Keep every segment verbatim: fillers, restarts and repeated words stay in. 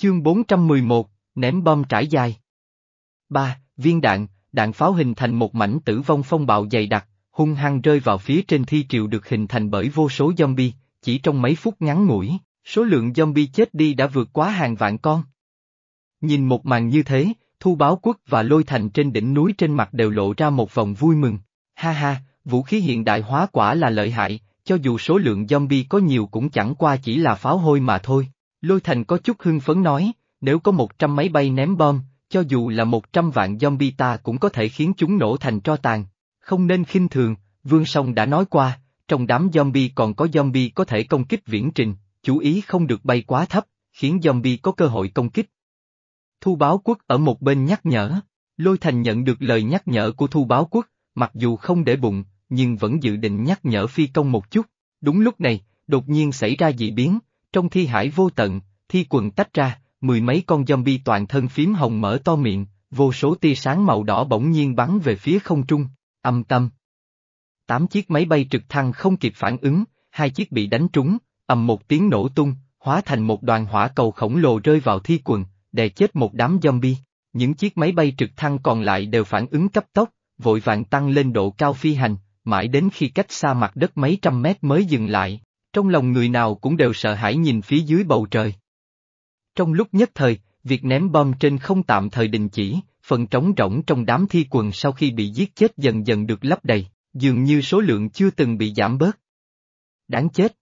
Chương bốn trăm mười một, ném bom trải dài. Ba viên đạn, đạn pháo hình thành một mảnh tử vong phong bạo dày đặc, hung hăng rơi vào phía trên thi triều được hình thành bởi vô số zombie, chỉ trong mấy phút ngắn ngủi, số lượng zombie chết đi đã vượt quá hàng vạn con. Nhìn một màn như thế, Thu Báo Quốc và Lôi Thành trên đỉnh núi trên mặt đều lộ ra một vòng vui mừng. Ha ha, vũ khí hiện đại hóa quả là lợi hại, cho dù số lượng zombie có nhiều cũng chẳng qua chỉ là pháo hôi mà thôi. Lôi Thành có chút hưng phấn nói, nếu có một trăm máy bay ném bom, cho dù là một trăm vạn zombie ta cũng có thể khiến chúng nổ thành tro tàn. Không nên khinh thường, Vương Song đã nói qua, trong đám zombie còn có zombie có thể công kích viễn trình, chú ý không được bay quá thấp, khiến zombie có cơ hội công kích. Thu Báo Quốc ở một bên nhắc nhở, Lôi Thành nhận được lời nhắc nhở của Thu Báo Quốc, mặc dù không để bụng, nhưng vẫn dự định nhắc nhở phi công một chút. Đúng lúc này, đột nhiên xảy ra dị biến, trong thi hải vô tận, thi quần tách ra, mười mấy con zombie toàn thân phím hồng mở to miệng, vô số tia sáng màu đỏ bỗng nhiên bắn về phía không trung, âm tâm. Tám chiếc máy bay trực thăng không kịp phản ứng, hai chiếc bị đánh trúng, ầm một tiếng nổ tung, hóa thành một đoàn hỏa cầu khổng lồ rơi vào thi quần, đè chết một đám zombie. Những chiếc máy bay trực thăng còn lại đều phản ứng cấp tốc, vội vàng tăng lên độ cao phi hành, mãi đến khi cách xa mặt đất mấy trăm mét mới dừng lại. Trong lòng người nào cũng đều sợ hãi nhìn phía dưới bầu trời. Trong lúc nhất thời, việc ném bom trên không tạm thời đình chỉ, phần trống rỗng trong đám thi quần sau khi bị giết chết dần dần được lấp đầy, dường như số lượng chưa từng bị giảm bớt. Đáng chết!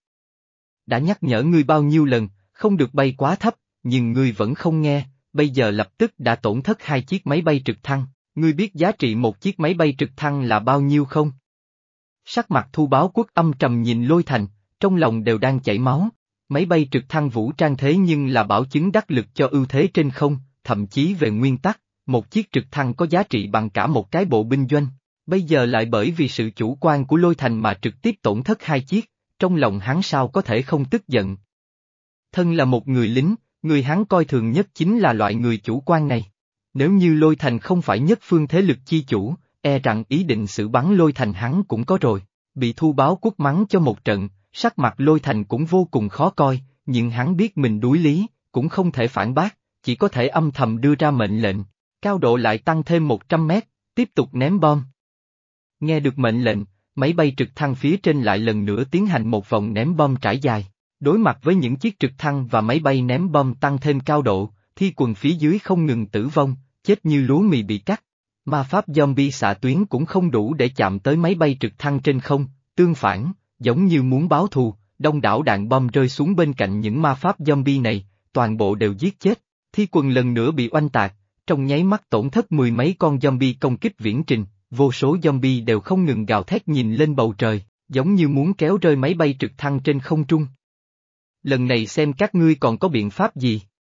Đã nhắc nhở ngươi bao nhiêu lần, không được bay quá thấp, nhưng ngươi vẫn không nghe, bây giờ lập tức đã tổn thất hai chiếc máy bay trực thăng, ngươi biết giá trị một chiếc máy bay trực thăng là bao nhiêu không? Sắc mặt Thu Báo Quốc âm trầm nhìn Lôi Thành, trong lòng đều đang chảy máu. Máy bay trực thăng vũ trang thế nhưng là bảo chứng đắc lực cho ưu thế trên không, thậm chí về nguyên tắc, một chiếc trực thăng có giá trị bằng cả một cái bộ binh doanh. Bây giờ lại bởi vì sự chủ quan của Lôi Thành mà trực tiếp tổn thất hai chiếc, trong lòng hắn sao có thể không tức giận. Thân là một người lính, người hắn coi thường nhất chính là loại người chủ quan này. Nếu như Lôi Thành không phải nhất phương thế lực chi chủ, e rằng ý định xử bắn Lôi Thành hắn cũng có rồi, bị Thu Báo Quốc mắng cho một trận. Sắc mặt Lôi Thành cũng vô cùng khó coi, nhưng hắn biết mình đuối lý, cũng không thể phản bác, chỉ có thể âm thầm đưa ra mệnh lệnh, cao độ lại tăng thêm một trăm mét, tiếp tục ném bom. Nghe được mệnh lệnh, máy bay trực thăng phía trên lại lần nữa tiến hành một vòng ném bom trải dài. Đối mặt với những chiếc trực thăng và máy bay ném bom tăng thêm cao độ, thi quần phía dưới không ngừng tử vong, chết như lúa mì bị cắt. Ma pháp zombie xạ tuyến cũng không đủ để chạm tới máy bay trực thăng trên không, tương phản. Giống như muốn báo thù, đông đảo đạn bom rơi xuống bên cạnh những ma pháp zombie này, toàn bộ đều giết chết. Thi quần lần nữa bị oanh tạc, trong nháy mắt tổn thất mười mấy con zombie công kích viễn trình, vô số zombie đều không ngừng gào thét nhìn lên bầu trời, giống như muốn kéo rơi máy bay trực thăng trên không trung. Lần này xem các ngươi còn có biện pháp gì?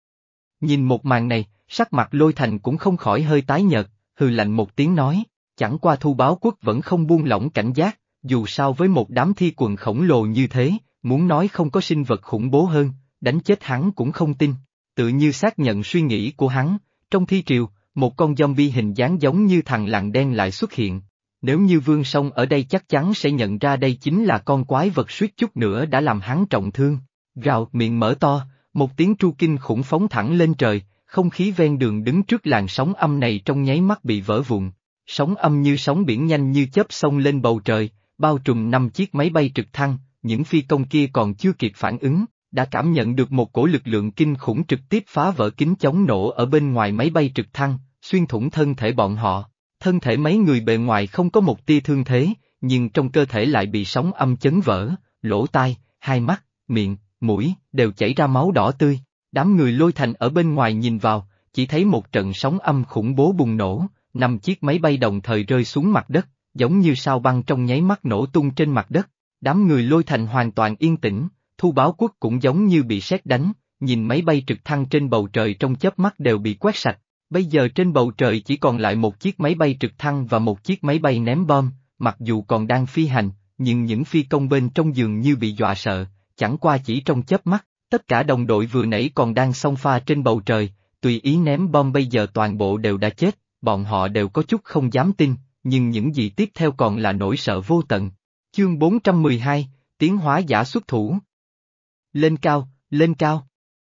Nhìn một màn này, sắc mặt Lôi Thành cũng không khỏi hơi tái nhợt, hừ lạnh một tiếng nói, chẳng qua Thu Báo Quốc vẫn không buông lỏng cảnh giác. Dù sao với một đám thi quần khổng lồ như thế, muốn nói không có sinh vật khủng bố hơn, đánh chết hắn cũng không tin. Tự như xác nhận suy nghĩ của hắn, trong thi triều, một con zombie hình dáng giống như thằn lằn đen lại xuất hiện. Nếu như Vương Song ở đây chắc chắn sẽ nhận ra đây chính là con quái vật suýt chút nữa đã làm hắn trọng thương. Gào miệng mở to, một tiếng tru kinh khủng phóng thẳng lên trời, không khí ven đường đứng trước làn sóng âm này trong nháy mắt bị vỡ vụn. Sóng âm như sóng biển nhanh như chớp xông lên bầu trời, bao trùm năm chiếc máy bay trực thăng, những phi công kia còn chưa kịp phản ứng, đã cảm nhận được một cổ lực lượng kinh khủng trực tiếp phá vỡ kính chống nổ ở bên ngoài máy bay trực thăng, xuyên thủng thân thể bọn họ. Thân thể mấy người bề ngoài không có một tia thương thế, nhưng trong cơ thể lại bị sóng âm chấn vỡ, lỗ tai, hai mắt, miệng, mũi, đều chảy ra máu đỏ tươi. Đám người Lôi Thành ở bên ngoài nhìn vào, chỉ thấy một trận sóng âm khủng bố bùng nổ, năm chiếc máy bay đồng thời rơi xuống mặt đất, giống như sao băng trong nháy mắt nổ tung trên mặt đất. Đám người Lôi Thành hoàn toàn yên tĩnh, Thu Báo Quốc cũng giống như bị sét đánh, nhìn máy bay trực thăng trên bầu trời trong chớp mắt đều bị quét sạch. Bây giờ trên bầu trời chỉ còn lại một chiếc máy bay trực thăng và một chiếc máy bay ném bom, mặc dù còn đang phi hành, nhưng những phi công bên trong dường như bị dọa sợ, chẳng qua chỉ trong chớp mắt, tất cả đồng đội vừa nãy còn đang xông pha trên bầu trời, tùy ý ném bom bây giờ toàn bộ đều đã chết, bọn họ đều có chút không dám tin, nhưng những gì tiếp theo còn là nỗi sợ vô tận. Chương bốn trăm mười hai, tiến hóa giả xuất thủ. Lên cao, lên cao.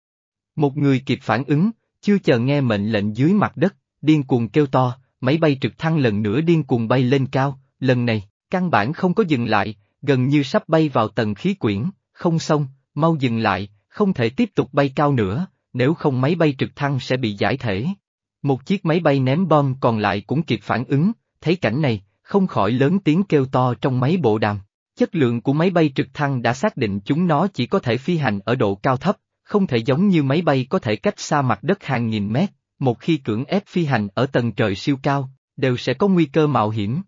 Một người kịp phản ứng, chưa chờ nghe mệnh lệnh dưới mặt đất, điên cuồng kêu to, máy bay trực thăng lần nữa điên cuồng bay lên cao, lần này, căn bản không có dừng lại, gần như sắp bay vào tầng khí quyển, không xong, mau dừng lại, không thể tiếp tục bay cao nữa, nếu không máy bay trực thăng sẽ bị giải thể. Một chiếc máy bay ném bom còn lại cũng kịp phản ứng, thấy cảnh này, không khỏi lớn tiếng kêu to trong máy bộ đàm. Chất lượng của máy bay trực thăng đã xác định chúng nó chỉ có thể phi hành ở độ cao thấp, không thể giống như máy bay có thể cách xa mặt đất hàng nghìn mét, một khi cưỡng ép phi hành ở tầng trời siêu cao, đều sẽ có nguy cơ mạo hiểm.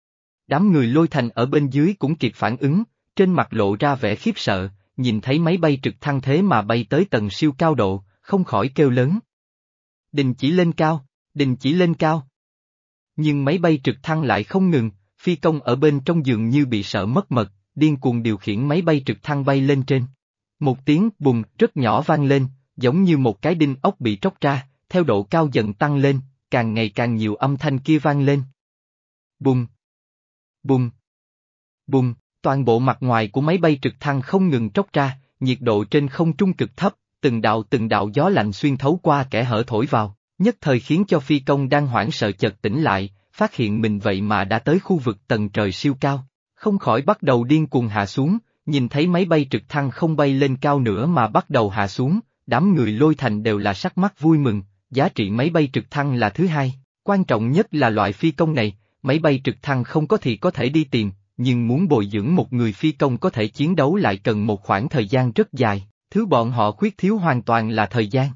Đám người Lôi Thành ở bên dưới cũng kịp phản ứng, trên mặt lộ ra vẻ khiếp sợ, nhìn thấy máy bay trực thăng thế mà bay tới tầng siêu cao độ, không khỏi kêu lớn. Đình chỉ lên cao, đình chỉ lên cao. Nhưng máy bay trực thăng lại không ngừng, phi công ở bên trong giường như bị sợ mất mật, điên cuồng điều khiển máy bay trực thăng bay lên trên. Một tiếng bùng rất nhỏ vang lên, giống như một cái đinh ốc bị tróc ra, theo độ cao dần tăng lên, càng ngày càng nhiều âm thanh kia vang lên. Bùng, bùng, bùng, toàn bộ mặt ngoài của máy bay trực thăng không ngừng tróc ra, nhiệt độ trên không trung cực thấp, từng đạo từng đạo gió lạnh xuyên thấu qua kẽ hở thổi vào, nhất thời khiến cho phi công đang hoảng sợ chợt tỉnh lại, phát hiện mình vậy mà đã tới khu vực tầng trời siêu cao, không khỏi bắt đầu điên cuồng hạ xuống, nhìn thấy máy bay trực thăng không bay lên cao nữa mà bắt đầu hạ xuống, đám người Lôi Thành đều là sắc mắt vui mừng, giá trị máy bay trực thăng là thứ hai, quan trọng nhất là loại phi công này, máy bay trực thăng không có thì có thể đi tìm, nhưng muốn bồi dưỡng một người phi công có thể chiến đấu lại cần một khoảng thời gian rất dài, thứ bọn họ khuyết thiếu hoàn toàn là thời gian.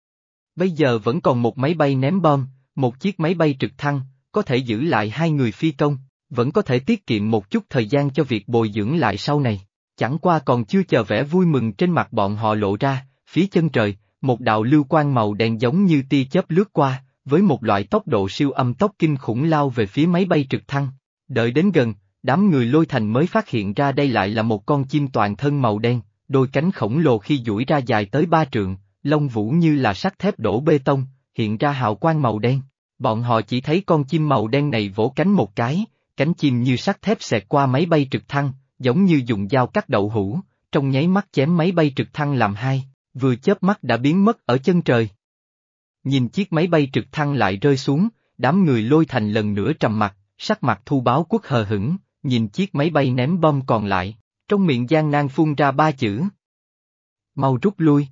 Bây giờ vẫn còn một máy bay ném bom, một chiếc máy bay trực thăng, có thể giữ lại hai người phi công, vẫn có thể tiết kiệm một chút thời gian cho việc bồi dưỡng lại sau này. Chẳng qua còn chưa chờ vẻ vui mừng trên mặt bọn họ lộ ra, phía chân trời, một đạo lưu quang màu đen giống như tia chớp lướt qua, với một loại tốc độ siêu âm tốc kinh khủng lao về phía máy bay trực thăng. Đợi đến gần, đám người Lôi Thành mới phát hiện ra đây lại là một con chim toàn thân màu đen, đôi cánh khổng lồ khi duỗi ra dài tới ba trượng, lông vũ như là sắt thép đổ bê tông, hiện ra hào quang màu đen. Bọn họ chỉ thấy con chim màu đen này vỗ cánh một cái, cánh chim như sắt thép xẹt qua máy bay trực thăng, giống như dùng dao cắt đậu hũ, trong nháy mắt chém máy bay trực thăng làm hai, vừa chớp mắt đã biến mất ở chân trời. Nhìn chiếc máy bay trực thăng lại rơi xuống, đám người Lôi Thành lần nữa trầm mặt, sắc mặt Thu Báo Quốc hờ hững, nhìn chiếc máy bay ném bom còn lại, trong miệng gian nan phun ra ba chữ. Mau rút lui.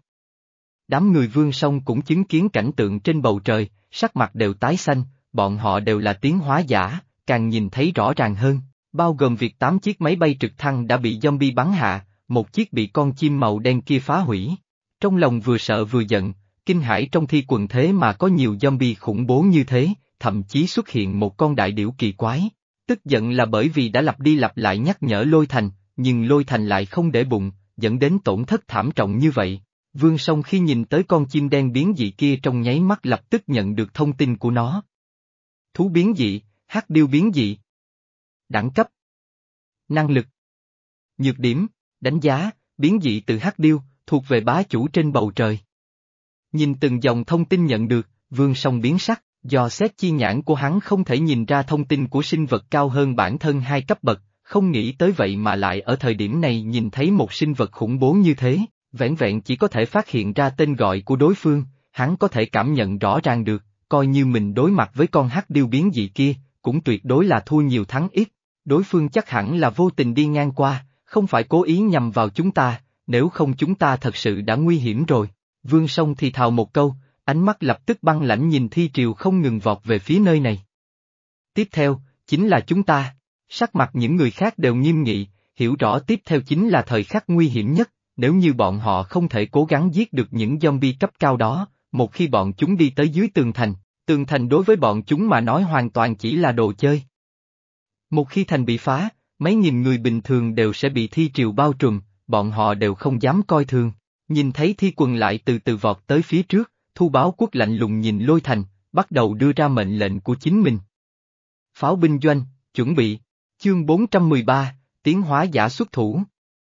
Đám người Vương Song cũng chứng kiến cảnh tượng trên bầu trời, sắc mặt đều tái xanh, bọn họ đều là tiến hóa giả, càng nhìn thấy rõ ràng hơn, bao gồm việc tám chiếc máy bay trực thăng đã bị zombie bắn hạ, một chiếc bị con chim màu đen kia phá hủy. Trong lòng vừa sợ vừa giận, kinh hãi trong thi quần thế mà có nhiều zombie khủng bố như thế, thậm chí xuất hiện một con đại điểu kỳ quái. Tức giận là bởi vì đã lặp đi lặp lại nhắc nhở Lôi Thành, nhưng Lôi Thành lại không để bụng, dẫn đến tổn thất thảm trọng như vậy. Vương Song khi nhìn tới con chim đen biến dị kia trong nháy mắt lập tức nhận được thông tin của nó. Thú biến dị, hắc điêu biến dị. Đẳng cấp. Năng lực. Nhược điểm, đánh giá, biến dị từ hắc điêu, thuộc về bá chủ trên bầu trời. Nhìn từng dòng thông tin nhận được, Vương Song biến sắc, do xét chi nhãn của hắn không thể nhìn ra thông tin của sinh vật cao hơn bản thân hai cấp bậc, không nghĩ tới vậy mà lại ở thời điểm này nhìn thấy một sinh vật khủng bố như thế, vẻn vẹn chỉ có thể phát hiện ra tên gọi của đối phương, hắn có thể cảm nhận rõ ràng được, coi như mình đối mặt với con hắc điêu biến dị kia, cũng tuyệt đối là thua nhiều thắng ít, đối phương chắc hẳn là vô tình đi ngang qua, không phải cố ý nhằm vào chúng ta, nếu không chúng ta thật sự đã nguy hiểm rồi. Vương Song thì thào một câu, ánh mắt lập tức băng lãnh nhìn thi triều không ngừng vọt về phía nơi này. Tiếp theo, chính là chúng ta, sắc mặt những người khác đều nghiêm nghị, hiểu rõ tiếp theo chính là thời khắc nguy hiểm nhất, nếu như bọn họ không thể cố gắng giết được những zombie cấp cao đó, một khi bọn chúng đi tới dưới tường thành, tường thành đối với bọn chúng mà nói hoàn toàn chỉ là đồ chơi. Một khi thành bị phá, mấy nghìn người bình thường đều sẽ bị thi triều bao trùm, bọn họ đều không dám coi thường. Nhìn thấy thi quần lại từ từ vọt tới phía trước, Thu Báo Quốc lạnh lùng nhìn Lôi Thành, bắt đầu đưa ra mệnh lệnh của chính mình. Pháo binh doanh, chuẩn bị, chương bốn trăm mười ba, tiến hóa giả xuất thủ.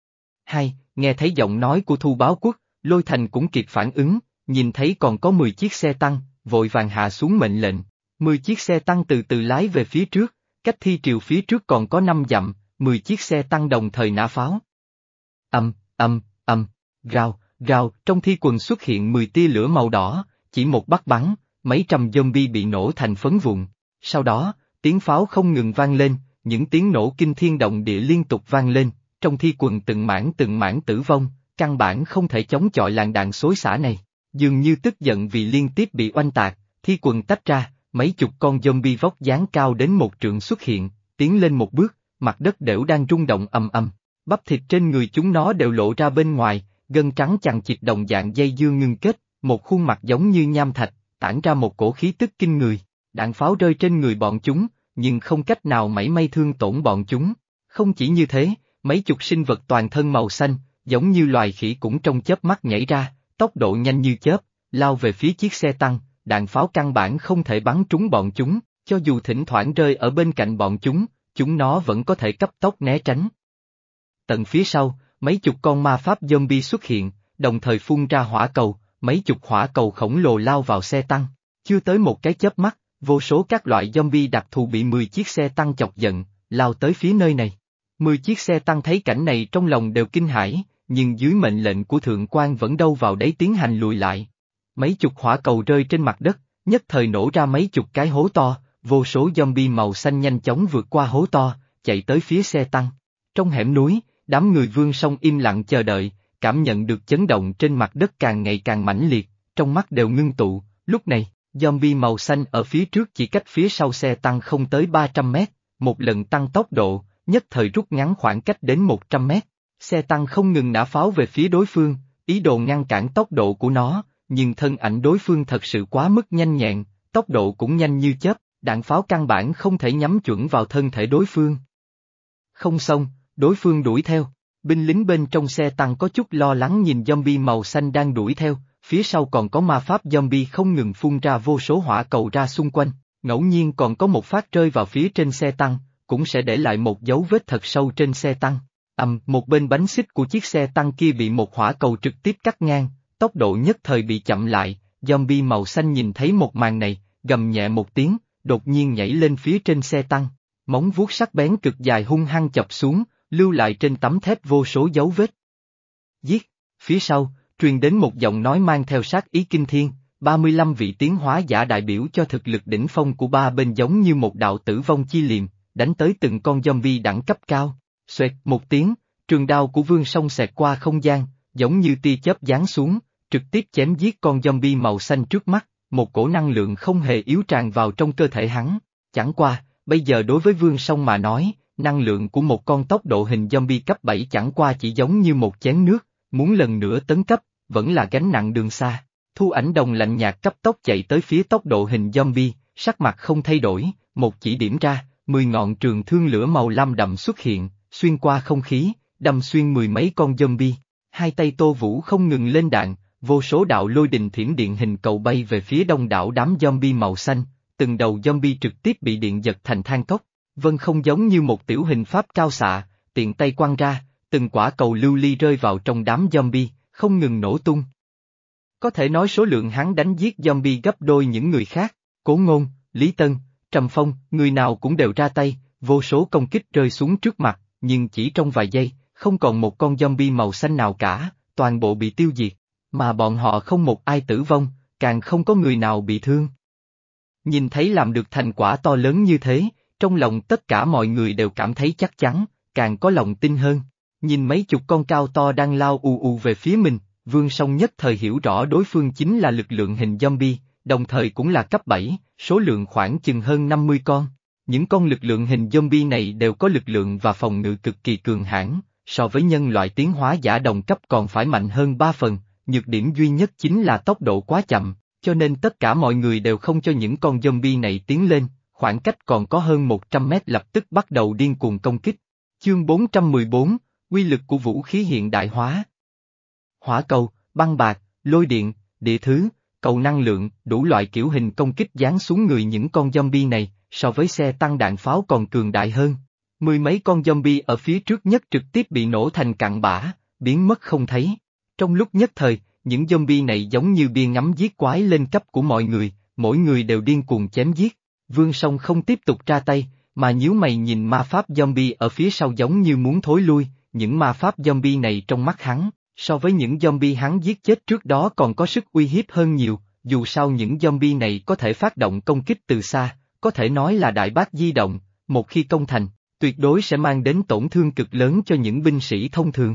Hai, nghe thấy giọng nói của Thu Báo Quốc, Lôi Thành cũng kịp phản ứng, nhìn thấy còn có mười chiếc xe tăng, vội vàng hạ xuống mệnh lệnh. mười chiếc xe tăng từ từ lái về phía trước, cách thi triều phía trước còn có năm dặm, mười chiếc xe tăng đồng thời nã pháo. Âm, âm, âm, rào, Rào, trong thi quần xuất hiện mười tia lửa màu đỏ, chỉ một bắt bắn, mấy trăm zombie bị nổ thành phấn vụn. Sau đó, tiếng pháo không ngừng vang lên, những tiếng nổ kinh thiên động địa liên tục vang lên, trong thi quần từng mảng từng mảng tử vong, căn bản không thể chống chọi làn đạn xối xả này. Dường như tức giận vì liên tiếp bị oanh tạc, thi quần tách ra, mấy chục con zombie vóc dáng cao đến một trượng xuất hiện, tiến lên một bước, mặt đất đều đang rung động ầm ầm, bắp thịt trên người chúng nó đều lộ ra bên ngoài, gân trắng chằng chịt đồng dạng dây dưa ngưng kết, một khuôn mặt giống như nham thạch, tản ra một cổ khí tức kinh người. Đạn pháo rơi trên người bọn chúng, nhưng không cách nào mảy may thương tổn bọn chúng. Không chỉ như thế, mấy chục sinh vật toàn thân màu xanh, giống như loài khỉ cũng trong chớp mắt nhảy ra, tốc độ nhanh như chớp, lao về phía chiếc xe tăng, đạn pháo căn bản không thể bắn trúng bọn chúng, cho dù thỉnh thoảng rơi ở bên cạnh bọn chúng, chúng nó vẫn có thể cấp tốc né tránh. Tận phía sau, mấy chục con ma pháp zombie xuất hiện, đồng thời phun ra hỏa cầu, mấy chục hỏa cầu khổng lồ lao vào xe tăng. Chưa tới một cái chớp mắt, vô số các loại zombie đặc thù bị mười chiếc xe tăng chọc giận, lao tới phía nơi này. mười chiếc xe tăng thấy cảnh này trong lòng đều kinh hãi, nhưng dưới mệnh lệnh của thượng quan vẫn đâu vào đấy tiến hành lùi lại. Mấy chục hỏa cầu rơi trên mặt đất, nhất thời nổ ra mấy chục cái hố to, vô số zombie màu xanh nhanh chóng vượt qua hố to, chạy tới phía xe tăng. Trong hẻm núi, đám người Vương Song im lặng chờ đợi, cảm nhận được chấn động trên mặt đất càng ngày càng mãnh liệt, trong mắt đều ngưng tụ. Lúc này, zombie màu xanh ở phía trước chỉ cách phía sau xe tăng không tới ba trăm mét, một lần tăng tốc độ, nhất thời rút ngắn khoảng cách đến một trăm mét. Xe tăng không ngừng nã pháo về phía đối phương, ý đồ ngăn cản tốc độ của nó, nhưng thân ảnh đối phương thật sự quá mức nhanh nhẹn, tốc độ cũng nhanh như chớp, đạn pháo căn bản không thể nhắm chuẩn vào thân thể đối phương. Không xong, đối phương đuổi theo, binh lính bên trong xe tăng có chút lo lắng nhìn zombie màu xanh đang đuổi theo, phía sau còn có ma pháp zombie không ngừng phun ra vô số hỏa cầu ra xung quanh, ngẫu nhiên còn có một phát rơi vào phía trên xe tăng, cũng sẽ để lại một dấu vết thật sâu trên xe tăng. Ầm, một bên bánh xích của chiếc xe tăng kia bị một hỏa cầu trực tiếp cắt ngang, tốc độ nhất thời bị chậm lại, zombie màu xanh nhìn thấy một màn này, gầm nhẹ một tiếng, đột nhiên nhảy lên phía trên xe tăng, móng vuốt sắc bén cực dài hung hăng chọc xuống, lưu lại trên tấm thép vô số dấu vết. Giết, phía sau, truyền đến một giọng nói mang theo sát ý kinh thiên, ba mươi lăm vị tiến hóa giả đại biểu cho thực lực đỉnh phong của ba bên giống như một đạo tử vong chi liềm, đánh tới từng con zombie đẳng cấp cao. Xoẹt một tiếng, trường đao của Vương Song xẹt qua không gian, giống như tia chớp giáng xuống, trực tiếp chém giết con zombie màu xanh trước mắt, một cổ năng lượng không hề yếu tràn vào trong cơ thể hắn. Chẳng qua, bây giờ đối với Vương Song mà nói, năng lượng của một con tốc độ hình zombie cấp bảy chẳng qua chỉ giống như một chén nước, muốn lần nữa tấn cấp, vẫn là gánh nặng đường xa. Thu Ảnh Đồng lạnh nhạt cấp tốc chạy tới phía tốc độ hình zombie, sắc mặt không thay đổi, một chỉ điểm ra, mười ngọn trường thương lửa màu lam đậm xuất hiện, xuyên qua không khí, đâm xuyên mười mấy con zombie. Hai tay Tô Vũ không ngừng lên đạn, vô số đạo lôi đình thiểm điện hình cầu bay về phía đông đảo đám zombie màu xanh, từng đầu zombie trực tiếp bị điện giật thành than cốc. Vân không giống như một tiểu hình pháp cao xạ, tiện tay quăng ra, từng quả cầu lưu ly rơi vào trong đám zombie, không ngừng nổ tung. Có thể nói số lượng hắn đánh giết zombie gấp đôi những người khác, Cố Ngôn, Lý Tân, Trầm Phong, người nào cũng đều ra tay, vô số công kích rơi xuống trước mặt, nhưng chỉ trong vài giây, không còn một con zombie màu xanh nào cả, toàn bộ bị tiêu diệt, mà bọn họ không một ai tử vong, càng không có người nào bị thương. Nhìn thấy làm được thành quả to lớn như thế, trong lòng tất cả mọi người đều cảm thấy chắc chắn, càng có lòng tin hơn. Nhìn mấy chục con cao to đang lao ù ù về phía mình, Vương Song nhất thời hiểu rõ đối phương chính là lực lượng hình zombie, đồng thời cũng là cấp bảy, số lượng khoảng chừng hơn năm mươi con. Những con lực lượng hình zombie này đều có lực lượng và phòng ngự cực kỳ cường hãn, so với nhân loại tiến hóa giả đồng cấp còn phải mạnh hơn ba phần, nhược điểm duy nhất chính là tốc độ quá chậm, cho nên tất cả mọi người đều không cho những con zombie này tiến lên, khoảng cách còn có hơn một trăm mét lập tức bắt đầu điên cuồng công kích. Chương bốn trăm mười bốn, quy lực của vũ khí hiện đại hóa. Hỏa cầu, băng bạc, lôi điện, địa thứ, cầu năng lượng, đủ loại kiểu hình công kích giáng xuống người những con zombie này, so với xe tăng đạn pháo còn cường đại hơn. Mười mấy con zombie ở phía trước nhất trực tiếp bị nổ thành cặn bã, biến mất không thấy. Trong lúc nhất thời, những zombie này giống như bia ngắm giết quái lên cấp của mọi người, mỗi người đều điên cuồng chém giết. Vương Song không tiếp tục ra tay, mà nhíu mày nhìn ma pháp zombie ở phía sau giống như muốn thối lui, những ma pháp zombie này trong mắt hắn, So với những zombie hắn giết chết trước đó còn có sức uy hiếp hơn nhiều, dù sao những zombie này có thể phát động công kích từ xa, có thể nói là đại bác di động, một khi công thành, tuyệt đối sẽ mang đến tổn thương cực lớn cho những binh sĩ thông thường.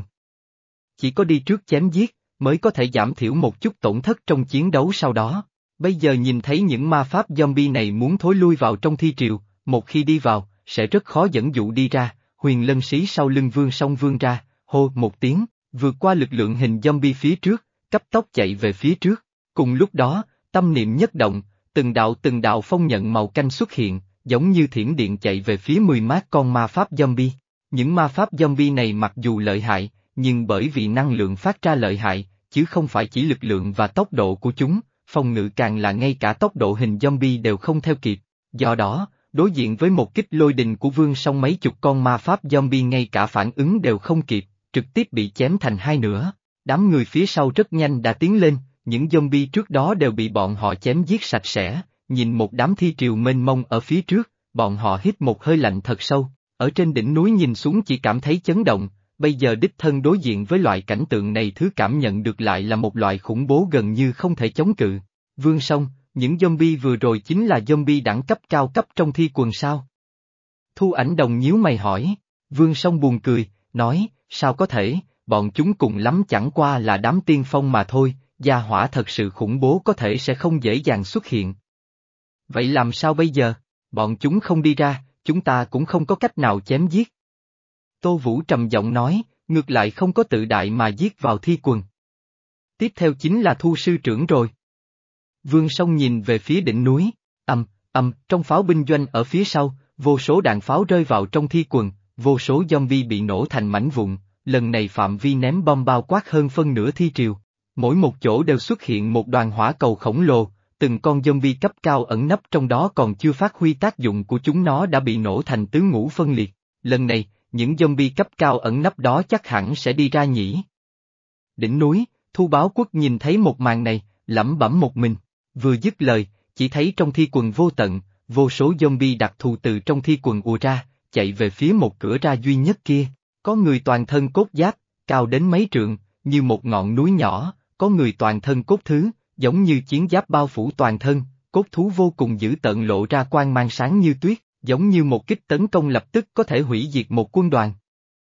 Chỉ có đi trước chém giết, mới có thể giảm thiểu một chút tổn thất trong chiến đấu sau đó. Bây giờ nhìn thấy những ma pháp zombie này muốn thối lui vào trong thi triều, một khi đi vào, sẽ rất khó dẫn dụ đi ra, huyền lân sĩ sau lưng Vương Song vươn ra, hô một tiếng, vượt qua lực lượng hình zombie phía trước, cấp tốc chạy về phía trước. Cùng lúc đó, tâm niệm nhất động, từng đạo từng đạo phong nhận màu canh xuất hiện, giống như thiểm điện chạy về phía mười mát con ma pháp zombie. Những ma pháp zombie này mặc dù lợi hại, nhưng bởi vì năng lượng phát ra lợi hại, chứ không phải chỉ lực lượng và tốc độ của chúng, phòng ngự càng là ngay cả tốc độ hình zombie đều không theo kịp. Do đó, đối diện với một kích lôi đình của Vương Song mấy chục con ma pháp zombie ngay cả phản ứng đều không kịp, trực tiếp bị chém thành hai nửa. Đám người phía sau rất nhanh đã tiến lên, những zombie trước đó đều bị bọn họ chém giết sạch sẽ, nhìn một đám thi triều mênh mông ở phía trước, bọn họ hít một hơi lạnh thật sâu, ở trên đỉnh núi nhìn xuống chỉ cảm thấy chấn động, bây giờ đích thân đối diện với loại cảnh tượng này thứ cảm nhận được lại là một loại khủng bố gần như không thể chống cự. Vương Song, những zombie vừa rồi chính là zombie đẳng cấp cao cấp trong thi quần sao? Thu Ảnh Đồng nhíu mày hỏi, Vương Song buồn cười, nói, sao có thể, bọn chúng cùng lắm chẳng qua là đám tiên phong mà thôi, gia hỏa thật sự khủng bố có thể sẽ không dễ dàng xuất hiện. Vậy làm sao bây giờ, bọn chúng không đi ra, chúng ta cũng không có cách nào chém giết. Tô Vũ trầm giọng nói, ngược lại không có tự đại mà giết vào thi quần. Tiếp theo chính là Thu sư trưởng rồi. Vương Song nhìn về phía đỉnh núi, ầm, ầm, trong pháo binh doanh ở phía sau, vô số đạn pháo rơi vào trong thi quần, vô số zombie bị nổ thành mảnh vụn, lần này phạm vi ném bom bao quát hơn phân nửa thi triều. Mỗi một chỗ đều xuất hiện một đoàn hỏa cầu khổng lồ, từng con zombie cấp cao ẩn nấp trong đó còn chưa phát huy tác dụng của chúng nó đã bị nổ thành tứ ngũ phân liệt. Lần này, những zombie cấp cao ẩn nấp đó chắc hẳn sẽ đi ra nhỉ. Đỉnh núi, Thu Báo Quốc nhìn thấy một màn này, lẩm bẩm một mình, vừa dứt lời, chỉ thấy trong thi quần vô tận, vô số zombie đặc thù từ trong thi quần ùa ra, chạy về phía một cửa ra duy nhất kia, có người toàn thân cốt giáp, cao đến mấy trượng, như một ngọn núi nhỏ, có người toàn thân cốt thứ, giống như chiến giáp bao phủ toàn thân, cốt thú vô cùng dữ tợn lộ ra quang mang sáng như tuyết, giống như một kích tấn công lập tức có thể hủy diệt một quân đoàn.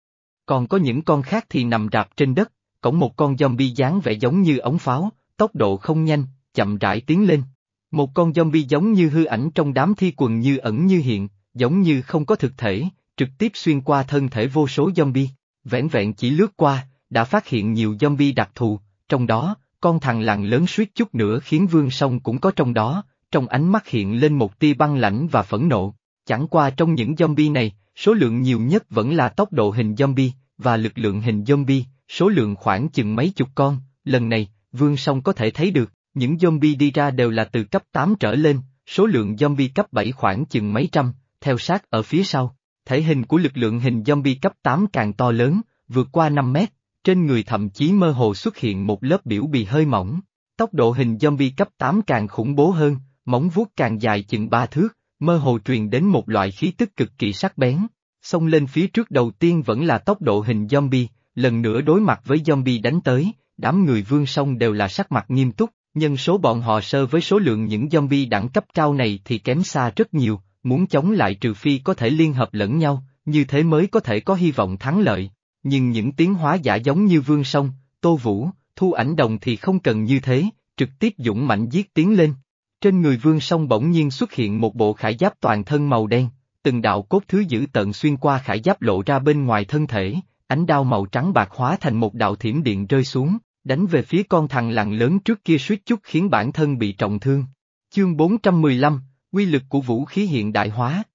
Còn có những con khác thì nằm rạp trên đất, cõng một con zombie dáng vẻ giống như ống pháo, tốc độ không nhanh, chậm rãi tiến lên. Một con zombie giống như hư ảnh trong đám thi quần như ẩn như hiện, giống như không có thực thể, trực tiếp xuyên qua thân thể vô số zombie, vẻn vẹn chỉ lướt qua, đã phát hiện nhiều zombie đặc thù, trong đó, con thằng lằn lớn suýt chút nữa khiến Vương Song cũng có trong đó, trong ánh mắt hiện lên một tia băng lãnh và phẫn nộ. Chẳng qua trong những zombie này, số lượng nhiều nhất vẫn là tốc độ hình zombie, và lực lượng hình zombie, số lượng khoảng chừng mấy chục con, lần này, Vương Song có thể thấy được, những zombie đi ra đều là từ cấp tám trở lên, số lượng zombie cấp bảy khoảng chừng mấy trăm, theo sát ở phía sau. Thể hình của lực lượng hình zombie cấp tám càng to lớn, vượt qua năm mét, trên người thậm chí mơ hồ xuất hiện một lớp biểu bì hơi mỏng. Tốc độ hình zombie cấp tám càng khủng bố hơn, móng vuốt càng dài chừng ba thước, mơ hồ truyền đến một loại khí tức cực kỳ sắc bén. Xông lên phía trước đầu tiên vẫn là tốc độ hình zombie, lần nữa đối mặt với zombie đánh tới, đám người Vương Song đều là sắc mặt nghiêm túc, nhân số bọn họ so với số lượng những zombie đẳng cấp cao này thì kém xa rất nhiều, muốn chống lại trừ phi có thể liên hợp lẫn nhau, như thế mới có thể có hy vọng thắng lợi. Nhưng những tiến hóa giả giống như Vương Song, Tô Vũ, Thu Ảnh Đồng thì không cần như thế, trực tiếp dũng mãnh giết tiến lên. Trên người Vương Song bỗng nhiên xuất hiện một bộ khải giáp toàn thân màu đen, từng đạo cốt thứ dữ tợn xuyên qua khải giáp lộ ra bên ngoài thân thể, ánh đao màu trắng bạc hóa thành một đạo thiểm điện rơi xuống, đánh về phía con thằng lằn lớn trước kia suýt chút khiến bản thân bị trọng thương. Chương bốn trăm mười lăm, uy lực của vũ khí hiện đại hóa.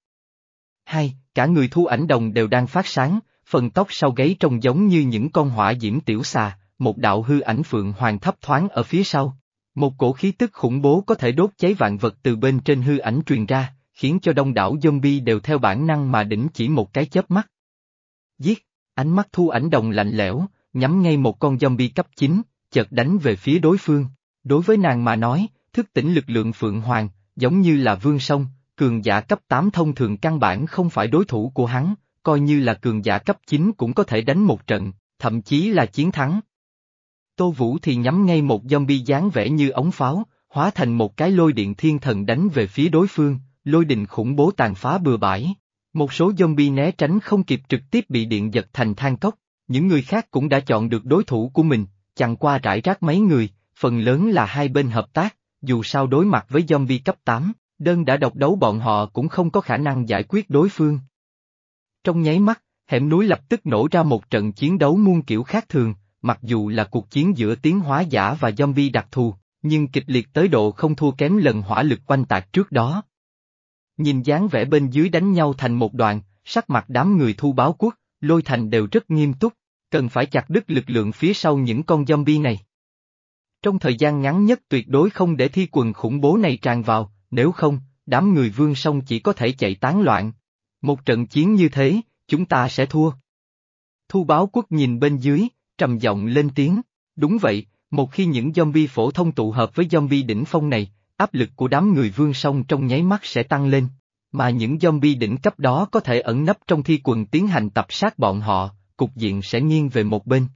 Hai, cả người Thu Ảnh Đồng đều đang phát sáng, phần tóc sau gáy trông giống như những con hỏa diễm tiểu xà, một đạo hư ảnh phượng hoàng thấp thoáng ở phía sau. Một cổ khí tức khủng bố có thể đốt cháy vạn vật từ bên trên hư ảnh truyền ra, khiến cho đông đảo zombie đều theo bản năng mà đỉnh chỉ một cái chớp mắt. Giết, ánh mắt Thu Ảnh Đồng lạnh lẽo, nhắm ngay một con zombie cấp chín, chợt đánh về phía đối phương. Đối với nàng mà nói, thức tỉnh lực lượng phượng hoàng, giống như là Vương Song, cường giả cấp tám thông thường căn bản không phải đối thủ của hắn, coi như là cường giả cấp chín cũng có thể đánh một trận, thậm chí là chiến thắng. Tô Vũ thì nhắm ngay một zombie dáng vẻ như ống pháo, hóa thành một cái lôi điện thiên thần đánh về phía đối phương, lôi đình khủng bố tàn phá bừa bãi. Một số zombie né tránh không kịp trực tiếp bị điện giật thành than cốc, những người khác cũng đã chọn được đối thủ của mình, chẳng qua rải rác mấy người, phần lớn là hai bên hợp tác, dù sao đối mặt với zombie cấp tám, đơn đã độc đấu bọn họ cũng không có khả năng giải quyết đối phương. Trong nháy mắt, hẻm núi lập tức nổ ra một trận chiến đấu muôn kiểu khác thường, mặc dù là cuộc chiến giữa tiến hóa giả và zombie đặc thù, nhưng kịch liệt tới độ không thua kém lần hỏa lực oanh tạc trước đó. Nhìn dáng vẻ bên dưới đánh nhau thành một đoàn, sắc mặt đám người Thu Báo Quốc, Lôi Thành đều rất nghiêm túc, cần phải chặt đứt lực lượng phía sau những con zombie này. Trong thời gian ngắn nhất tuyệt đối không để thi quần khủng bố này tràn vào, nếu không, đám người Vương Song chỉ có thể chạy tán loạn. Một trận chiến như thế, chúng ta sẽ thua. Thu Báo Quốc nhìn bên dưới, trầm giọng lên tiếng, đúng vậy, một khi những zombie phổ thông tụ hợp với zombie đỉnh phong này, áp lực của đám người Vương Song trong nháy mắt sẽ tăng lên, mà những zombie đỉnh cấp đó có thể ẩn nấp trong thi quần tiến hành tập sát bọn họ, cục diện sẽ nghiêng về một bên.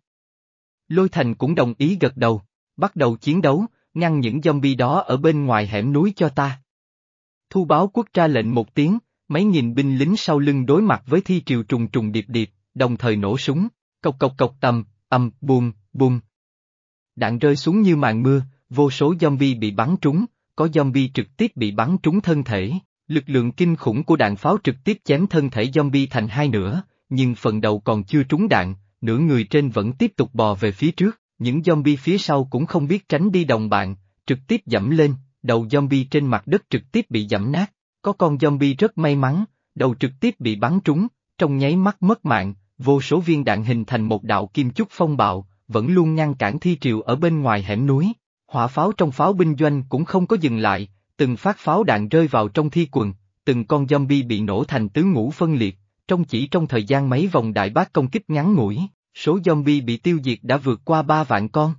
Lôi Thành cũng đồng ý gật đầu, bắt đầu chiến đấu, ngăn những zombie đó ở bên ngoài hẻm núi cho ta. Thu Báo Quốc ra lệnh một tiếng, mấy nghìn binh lính sau lưng đối mặt với thi triều trùng trùng điệp điệp, đồng thời nổ súng, cộc cộc cộc tầm, ầm, bùm, bùm. Đạn rơi xuống như màn mưa, vô số zombie bị bắn trúng, có zombie trực tiếp bị bắn trúng thân thể, lực lượng kinh khủng của đạn pháo trực tiếp chém thân thể zombie thành hai nửa, nhưng phần đầu còn chưa trúng đạn, nửa người trên vẫn tiếp tục bò về phía trước, những zombie phía sau cũng không biết tránh đi đồng bạn, trực tiếp dẫm lên, đầu zombie trên mặt đất trực tiếp bị dẫm nát, có con zombie rất may mắn, đầu trực tiếp bị bắn trúng, trong nháy mắt mất mạng, vô số viên đạn hình thành một đạo kim chúc phong bạo, vẫn luôn ngăn cản thi triều ở bên ngoài hẻm núi. Hỏa pháo trong pháo binh doanh cũng không có dừng lại, từng phát pháo đạn rơi vào trong thi quần, từng con zombie bị nổ thành tứ ngũ phân liệt, trong chỉ trong thời gian mấy vòng đại bác công kích ngắn ngủi, số zombie bị tiêu diệt đã vượt qua ba vạn con.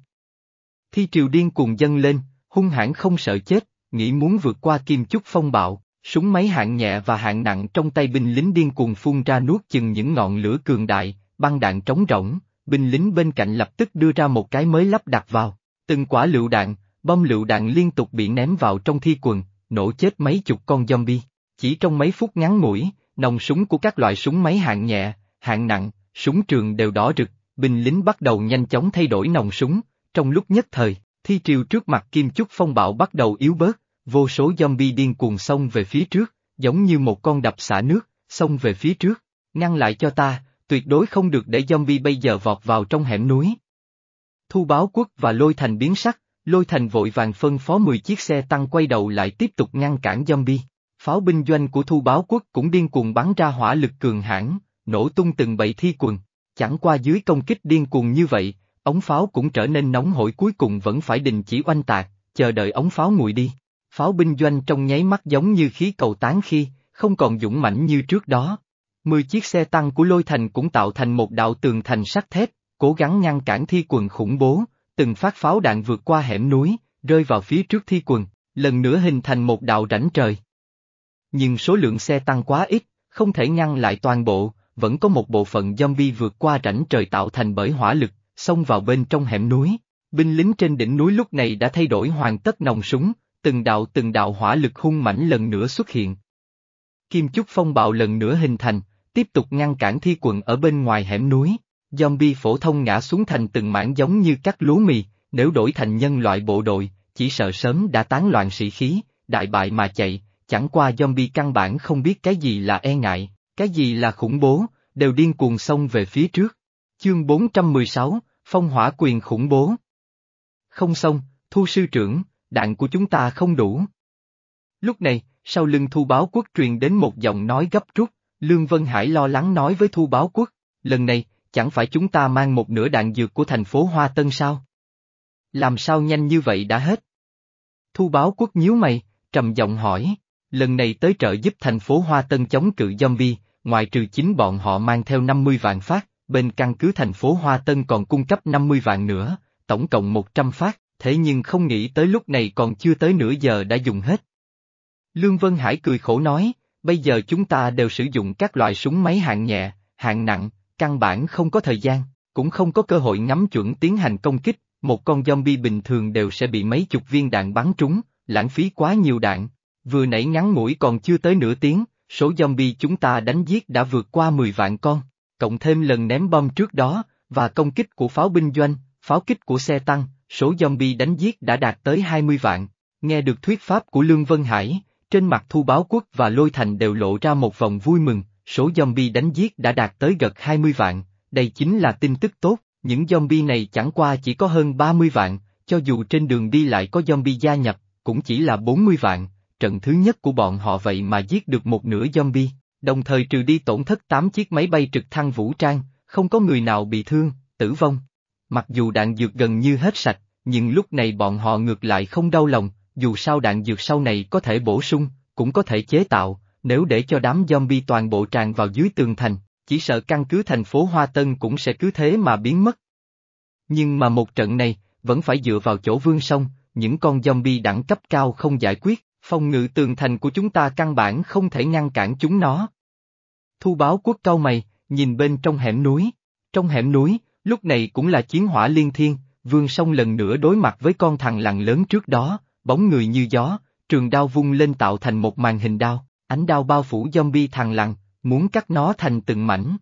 Thi triều điên cuồng dâng lên, hung hãn không sợ chết, nghĩ muốn vượt qua kim chúc phong bạo, súng máy hạng nhẹ và hạng nặng trong tay binh lính điên cuồng phun ra nuốt chừng những ngọn lửa cường đại, băng đạn trống rỗng, binh lính bên cạnh lập tức đưa ra một cái mới lắp đặt vào. Từng quả lựu đạn, bom lựu đạn liên tục bị ném vào trong thi quần, nổ chết mấy chục con zombie. Chỉ trong mấy phút ngắn ngủi, nòng súng của các loại súng máy hạng nhẹ, hạng nặng, súng trường đều đỏ rực, binh lính bắt đầu nhanh chóng thay đổi nòng súng. Trong lúc nhất thời, thi triều trước mặt kim chúc phong bạo bắt đầu yếu bớt, vô số zombie điên cuồng xông về phía trước, giống như một con đập xả nước, xông về phía trước. Ngăn lại cho ta, tuyệt đối không được để zombie bây giờ vọt vào trong hẻm núi. Thu Báo Quốc và Lôi Thành biến sắc, Lôi Thành vội vàng phân phó mười chiếc xe tăng quay đầu lại tiếp tục ngăn cản zombie. Pháo binh doanh của Thu Báo Quốc cũng điên cuồng bắn ra hỏa lực cường hãn, nổ tung từng bầy thi quần. Chẳng qua dưới công kích điên cuồng như vậy, ống pháo cũng trở nên nóng hổi, cuối cùng vẫn phải đình chỉ oanh tạc, chờ đợi ống pháo nguội đi. Pháo binh doanh trong nháy mắt giống như khí cầu tán khi, không còn dũng mãnh như trước đó. Mười chiếc xe tăng của Lôi Thành cũng tạo thành một đạo tường thành sắt thép, cố gắng ngăn cản thi quần khủng bố, từng phát pháo đạn vượt qua hẻm núi, rơi vào phía trước thi quần, lần nữa hình thành một đạo rãnh trời. Nhưng số lượng xe tăng quá ít, không thể ngăn lại toàn bộ, vẫn có một bộ phận zombie vượt qua rãnh trời tạo thành bởi hỏa lực, xông vào bên trong hẻm núi. Binh lính trên đỉnh núi lúc này đã thay đổi hoàn tất nòng súng, từng đạo từng đạo hỏa lực hung mãnh lần nữa xuất hiện. Kim chúc phong bạo lần nữa hình thành, tiếp tục ngăn cản thi quần ở bên ngoài hẻm núi. Zombie phổ thông ngã xuống thành từng mảng giống như cắt lúa mì, nếu đổi thành nhân loại bộ đội, chỉ sợ sớm đã tán loạn sĩ khí, đại bại mà chạy, chẳng qua zombie căn bản không biết cái gì là e ngại, cái gì là khủng bố, đều điên cuồng xông về phía trước. Chương bốn trăm mười sáu, Phong hỏa quyền khủng bố. Không xong, Thu sư trưởng, đạn của chúng ta không đủ. Lúc này, sau lưng Thu Báo Quốc truyền đến một giọng nói gấp rút, Lương Vân Hải lo lắng nói với Thu Báo Quốc, lần này, chẳng phải chúng ta mang một nửa đạn dược của thành phố Hoa Tân sao? Làm sao nhanh như vậy đã hết? Thu Báo Quốc nhíu mày, trầm giọng hỏi, lần này tới trợ giúp thành phố Hoa Tân chống cự zombie, ngoài trừ chính bọn họ mang theo năm mươi vạn phát, bên căn cứ thành phố Hoa Tân còn cung cấp năm mươi vạn nữa, tổng cộng một trăm phát, thế nhưng không nghĩ tới lúc này còn chưa tới nửa giờ đã dùng hết. Lương Vân Hải cười khổ nói, bây giờ chúng ta đều sử dụng các loại súng máy hạng nhẹ, hạng nặng, căn bản không có thời gian, cũng không có cơ hội ngắm chuẩn tiến hành công kích, một con zombie bình thường đều sẽ bị mấy chục viên đạn bắn trúng, lãng phí quá nhiều đạn. Vừa nãy ngắn ngủi còn chưa tới nửa tiếng, số zombie chúng ta đánh giết đã vượt qua mười vạn con, cộng thêm lần ném bom trước đó, và công kích của pháo binh doanh, pháo kích của xe tăng, số zombie đánh giết đã đạt tới hai mươi vạn. Nghe được thuyết pháp của Lương Vân Hải, trên mặt Thu Báo Quốc và Lôi Thành đều lộ ra một vòng vui mừng, số zombie đánh giết đã đạt tới gần hai mươi vạn, đây chính là tin tức tốt, những zombie này chẳng qua chỉ có hơn ba mươi vạn, cho dù trên đường đi lại có zombie gia nhập, cũng chỉ là bốn mươi vạn, trận thứ nhất của bọn họ vậy mà giết được một nửa zombie, đồng thời trừ đi tổn thất tám chiếc máy bay trực thăng vũ trang, không có người nào bị thương, tử vong. Mặc dù đạn dược gần như hết sạch, nhưng lúc này bọn họ ngược lại không đau lòng, dù sao đạn dược sau này có thể bổ sung, cũng có thể chế tạo, nếu để cho đám zombie toàn bộ tràn vào dưới tường thành, chỉ sợ căn cứ thành phố Hoa Tân cũng sẽ cứ thế mà biến mất. Nhưng mà một trận này, vẫn phải dựa vào chỗ Vương Song, những con zombie đẳng cấp cao không giải quyết, phòng ngự tường thành của chúng ta căn bản không thể ngăn cản chúng nó. Thu Báo Quốc cau mày, nhìn bên trong hẻm núi. Trong hẻm núi, lúc này cũng là chiến hỏa liên thiên, Vương Song lần nữa đối mặt với con thằn lằn lớn trước đó, bóng người như gió, trường đao vung lên tạo thành một màn hình đao, ánh đao bao phủ zombie thằn lằn, muốn cắt nó thành từng mảnh.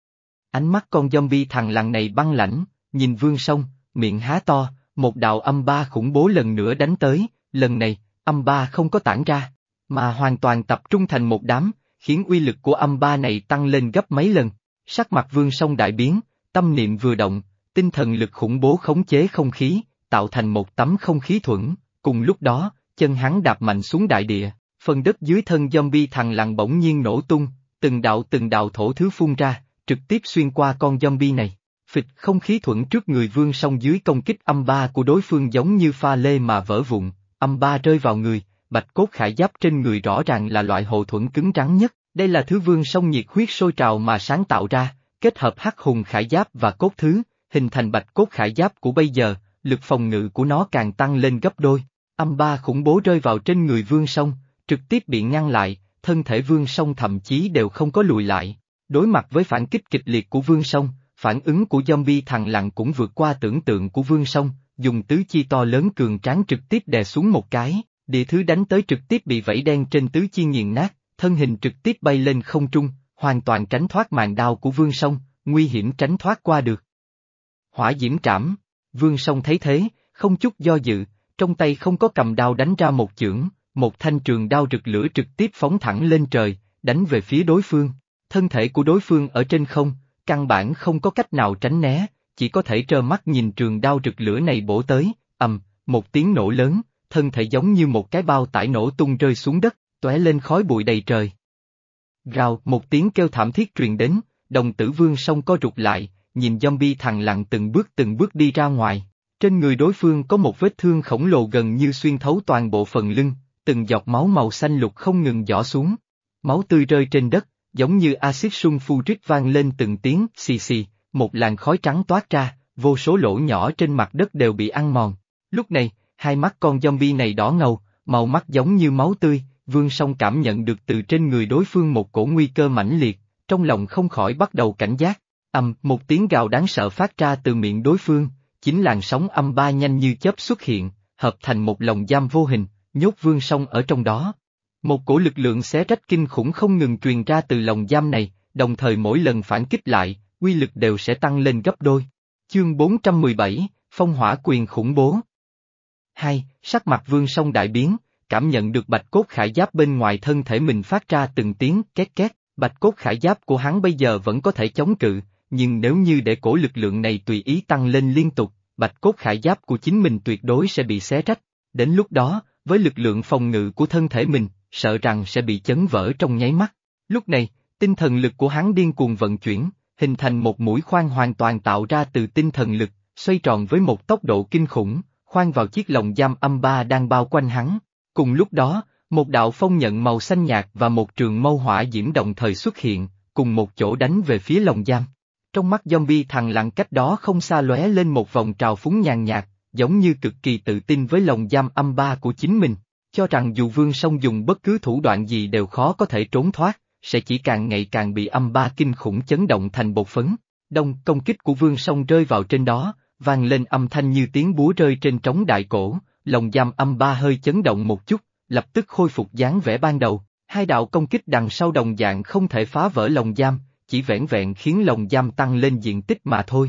Ánh mắt con zombie thằn lằn này băng lãnh, nhìn Vương Song, miệng há to, một đạo âm ba khủng bố lần nữa đánh tới, lần này, âm ba không có tản ra, mà hoàn toàn tập trung thành một đám, khiến uy lực của âm ba này tăng lên gấp mấy lần. Sắc mặt Vương Song đại biến, tâm niệm vừa động, tinh thần lực khủng bố khống chế không khí, tạo thành một tấm không khí thuẫn, cùng lúc đó, chân hắn đạp mạnh xuống đại địa, phần đất dưới thân zombie thằn lằn bỗng nhiên nổ tung, từng đạo từng đạo thổ thứ phun ra, trực tiếp xuyên qua con zombie này. Phịch, không khí thuẫn trước người Vương Song dưới công kích âm ba của đối phương giống như pha lê mà vỡ vụn, âm ba rơi vào người, bạch cốt khải giáp trên người rõ ràng là loại hộ thuẫn cứng rắn nhất, đây là thứ Vương Song nhiệt huyết sôi trào mà sáng tạo ra, kết hợp hắc hùng khải giáp và cốt thứ, hình thành bạch cốt khải giáp của bây giờ, lực phòng ngự của nó càng tăng lên gấp đôi. Âm ba khủng bố rơi vào trên người Vương Song, trực tiếp bị ngăn lại, thân thể Vương Song thậm chí đều không có lùi lại. Đối mặt với phản kích kịch liệt của Vương Song, phản ứng của zombie thằn lằn cũng vượt qua tưởng tượng của Vương Song, dùng tứ chi to lớn cường tráng trực tiếp đè xuống một cái, địa thứ đánh tới trực tiếp bị vảy đen trên tứ chi nghiền nát, thân hình trực tiếp bay lên không trung, hoàn toàn tránh thoát màn đao của Vương Song, nguy hiểm tránh thoát qua được. Hỏa diễm trảm, Vương Song thấy thế, không chút do dự, trong tay không có cầm đao đánh ra một chưởng, một thanh trường đao rực lửa trực tiếp phóng thẳng lên trời, đánh về phía đối phương. Thân thể của đối phương ở trên không, căn bản không có cách nào tránh né, chỉ có thể trơ mắt nhìn trường đao rực lửa này bổ tới, ầm, một tiếng nổ lớn, thân thể giống như một cái bao tải nổ tung rơi xuống đất, tóe lên khói bụi đầy trời. Rào, một tiếng kêu thảm thiết truyền đến, đồng tử Vương Song co rụt lại, nhìn zombie thằn lằn từng bước từng bước đi ra ngoài. Trên người đối phương có một vết thương khổng lồ gần như xuyên thấu toàn bộ phần lưng, từng giọt máu màu xanh lục không ngừng giỏ xuống. Máu tươi rơi trên đất, giống như axit sulfuric vang lên từng tiếng xì xì, một làn khói trắng toát ra, vô số lỗ nhỏ trên mặt đất đều bị ăn mòn. Lúc này, hai mắt con zombie này đỏ ngầu, màu mắt giống như máu tươi, Vương Song cảm nhận được từ trên người đối phương một cổ nguy cơ mãnh liệt, trong lòng không khỏi bắt đầu cảnh giác. Ầm, một tiếng gào đáng sợ phát ra từ miệng đối phương, chính làn sóng âm ba nhanh như chớp xuất hiện, hợp thành một lồng giam vô hình, nhốt Vương Song ở trong đó. Một cổ lực lượng xé rách kinh khủng không ngừng truyền ra từ lồng giam này, đồng thời mỗi lần phản kích lại, uy lực đều sẽ tăng lên gấp đôi. Chương bốn trăm mười bảy, Phong hỏa quyền khủng bố. Hai, sắc mặt Vương Song đại biến, cảm nhận được bạch cốt khải giáp bên ngoài thân thể mình phát ra từng tiếng két két, bạch cốt khải giáp của hắn bây giờ vẫn có thể chống cự, nhưng nếu như để cổ lực lượng này tùy ý tăng lên liên tục, bạch cốt khải giáp của chính mình tuyệt đối sẽ bị xé rách. Đến lúc đó, với lực lượng phòng ngự của thân thể mình, sợ rằng sẽ bị chấn vỡ trong nháy mắt. Lúc này, tinh thần lực của hắn điên cuồng vận chuyển, hình thành một mũi khoan hoàn toàn tạo ra từ tinh thần lực, xoay tròn với một tốc độ kinh khủng, khoan vào chiếc lồng giam âm ba đang bao quanh hắn. Cùng lúc đó, một đạo phong nhận màu xanh nhạt và một trường mâu hỏa diễm đồng thời xuất hiện, cùng một chỗ đánh về phía lồng giam. Trong mắt zombie thằn lằn cách đó không xa lóe lên một vòng trào phúng nhàn nhạt, giống như cực kỳ tự tin với lồng giam âm ba của chính mình, cho rằng dù Vương Song dùng bất cứ thủ đoạn gì đều khó có thể trốn thoát, sẽ chỉ càng ngày càng bị âm ba kinh khủng chấn động thành bột phấn. Đông công kích của Vương Song rơi vào trên đó, vang lên âm thanh như tiếng búa rơi trên trống đại cổ, lồng giam âm ba hơi chấn động một chút, lập tức khôi phục dáng vẻ ban đầu, hai đạo công kích đằng sau đồng dạng không thể phá vỡ lồng giam, chỉ vẻn vẹn khiến lồng giam tăng lên diện tích mà thôi.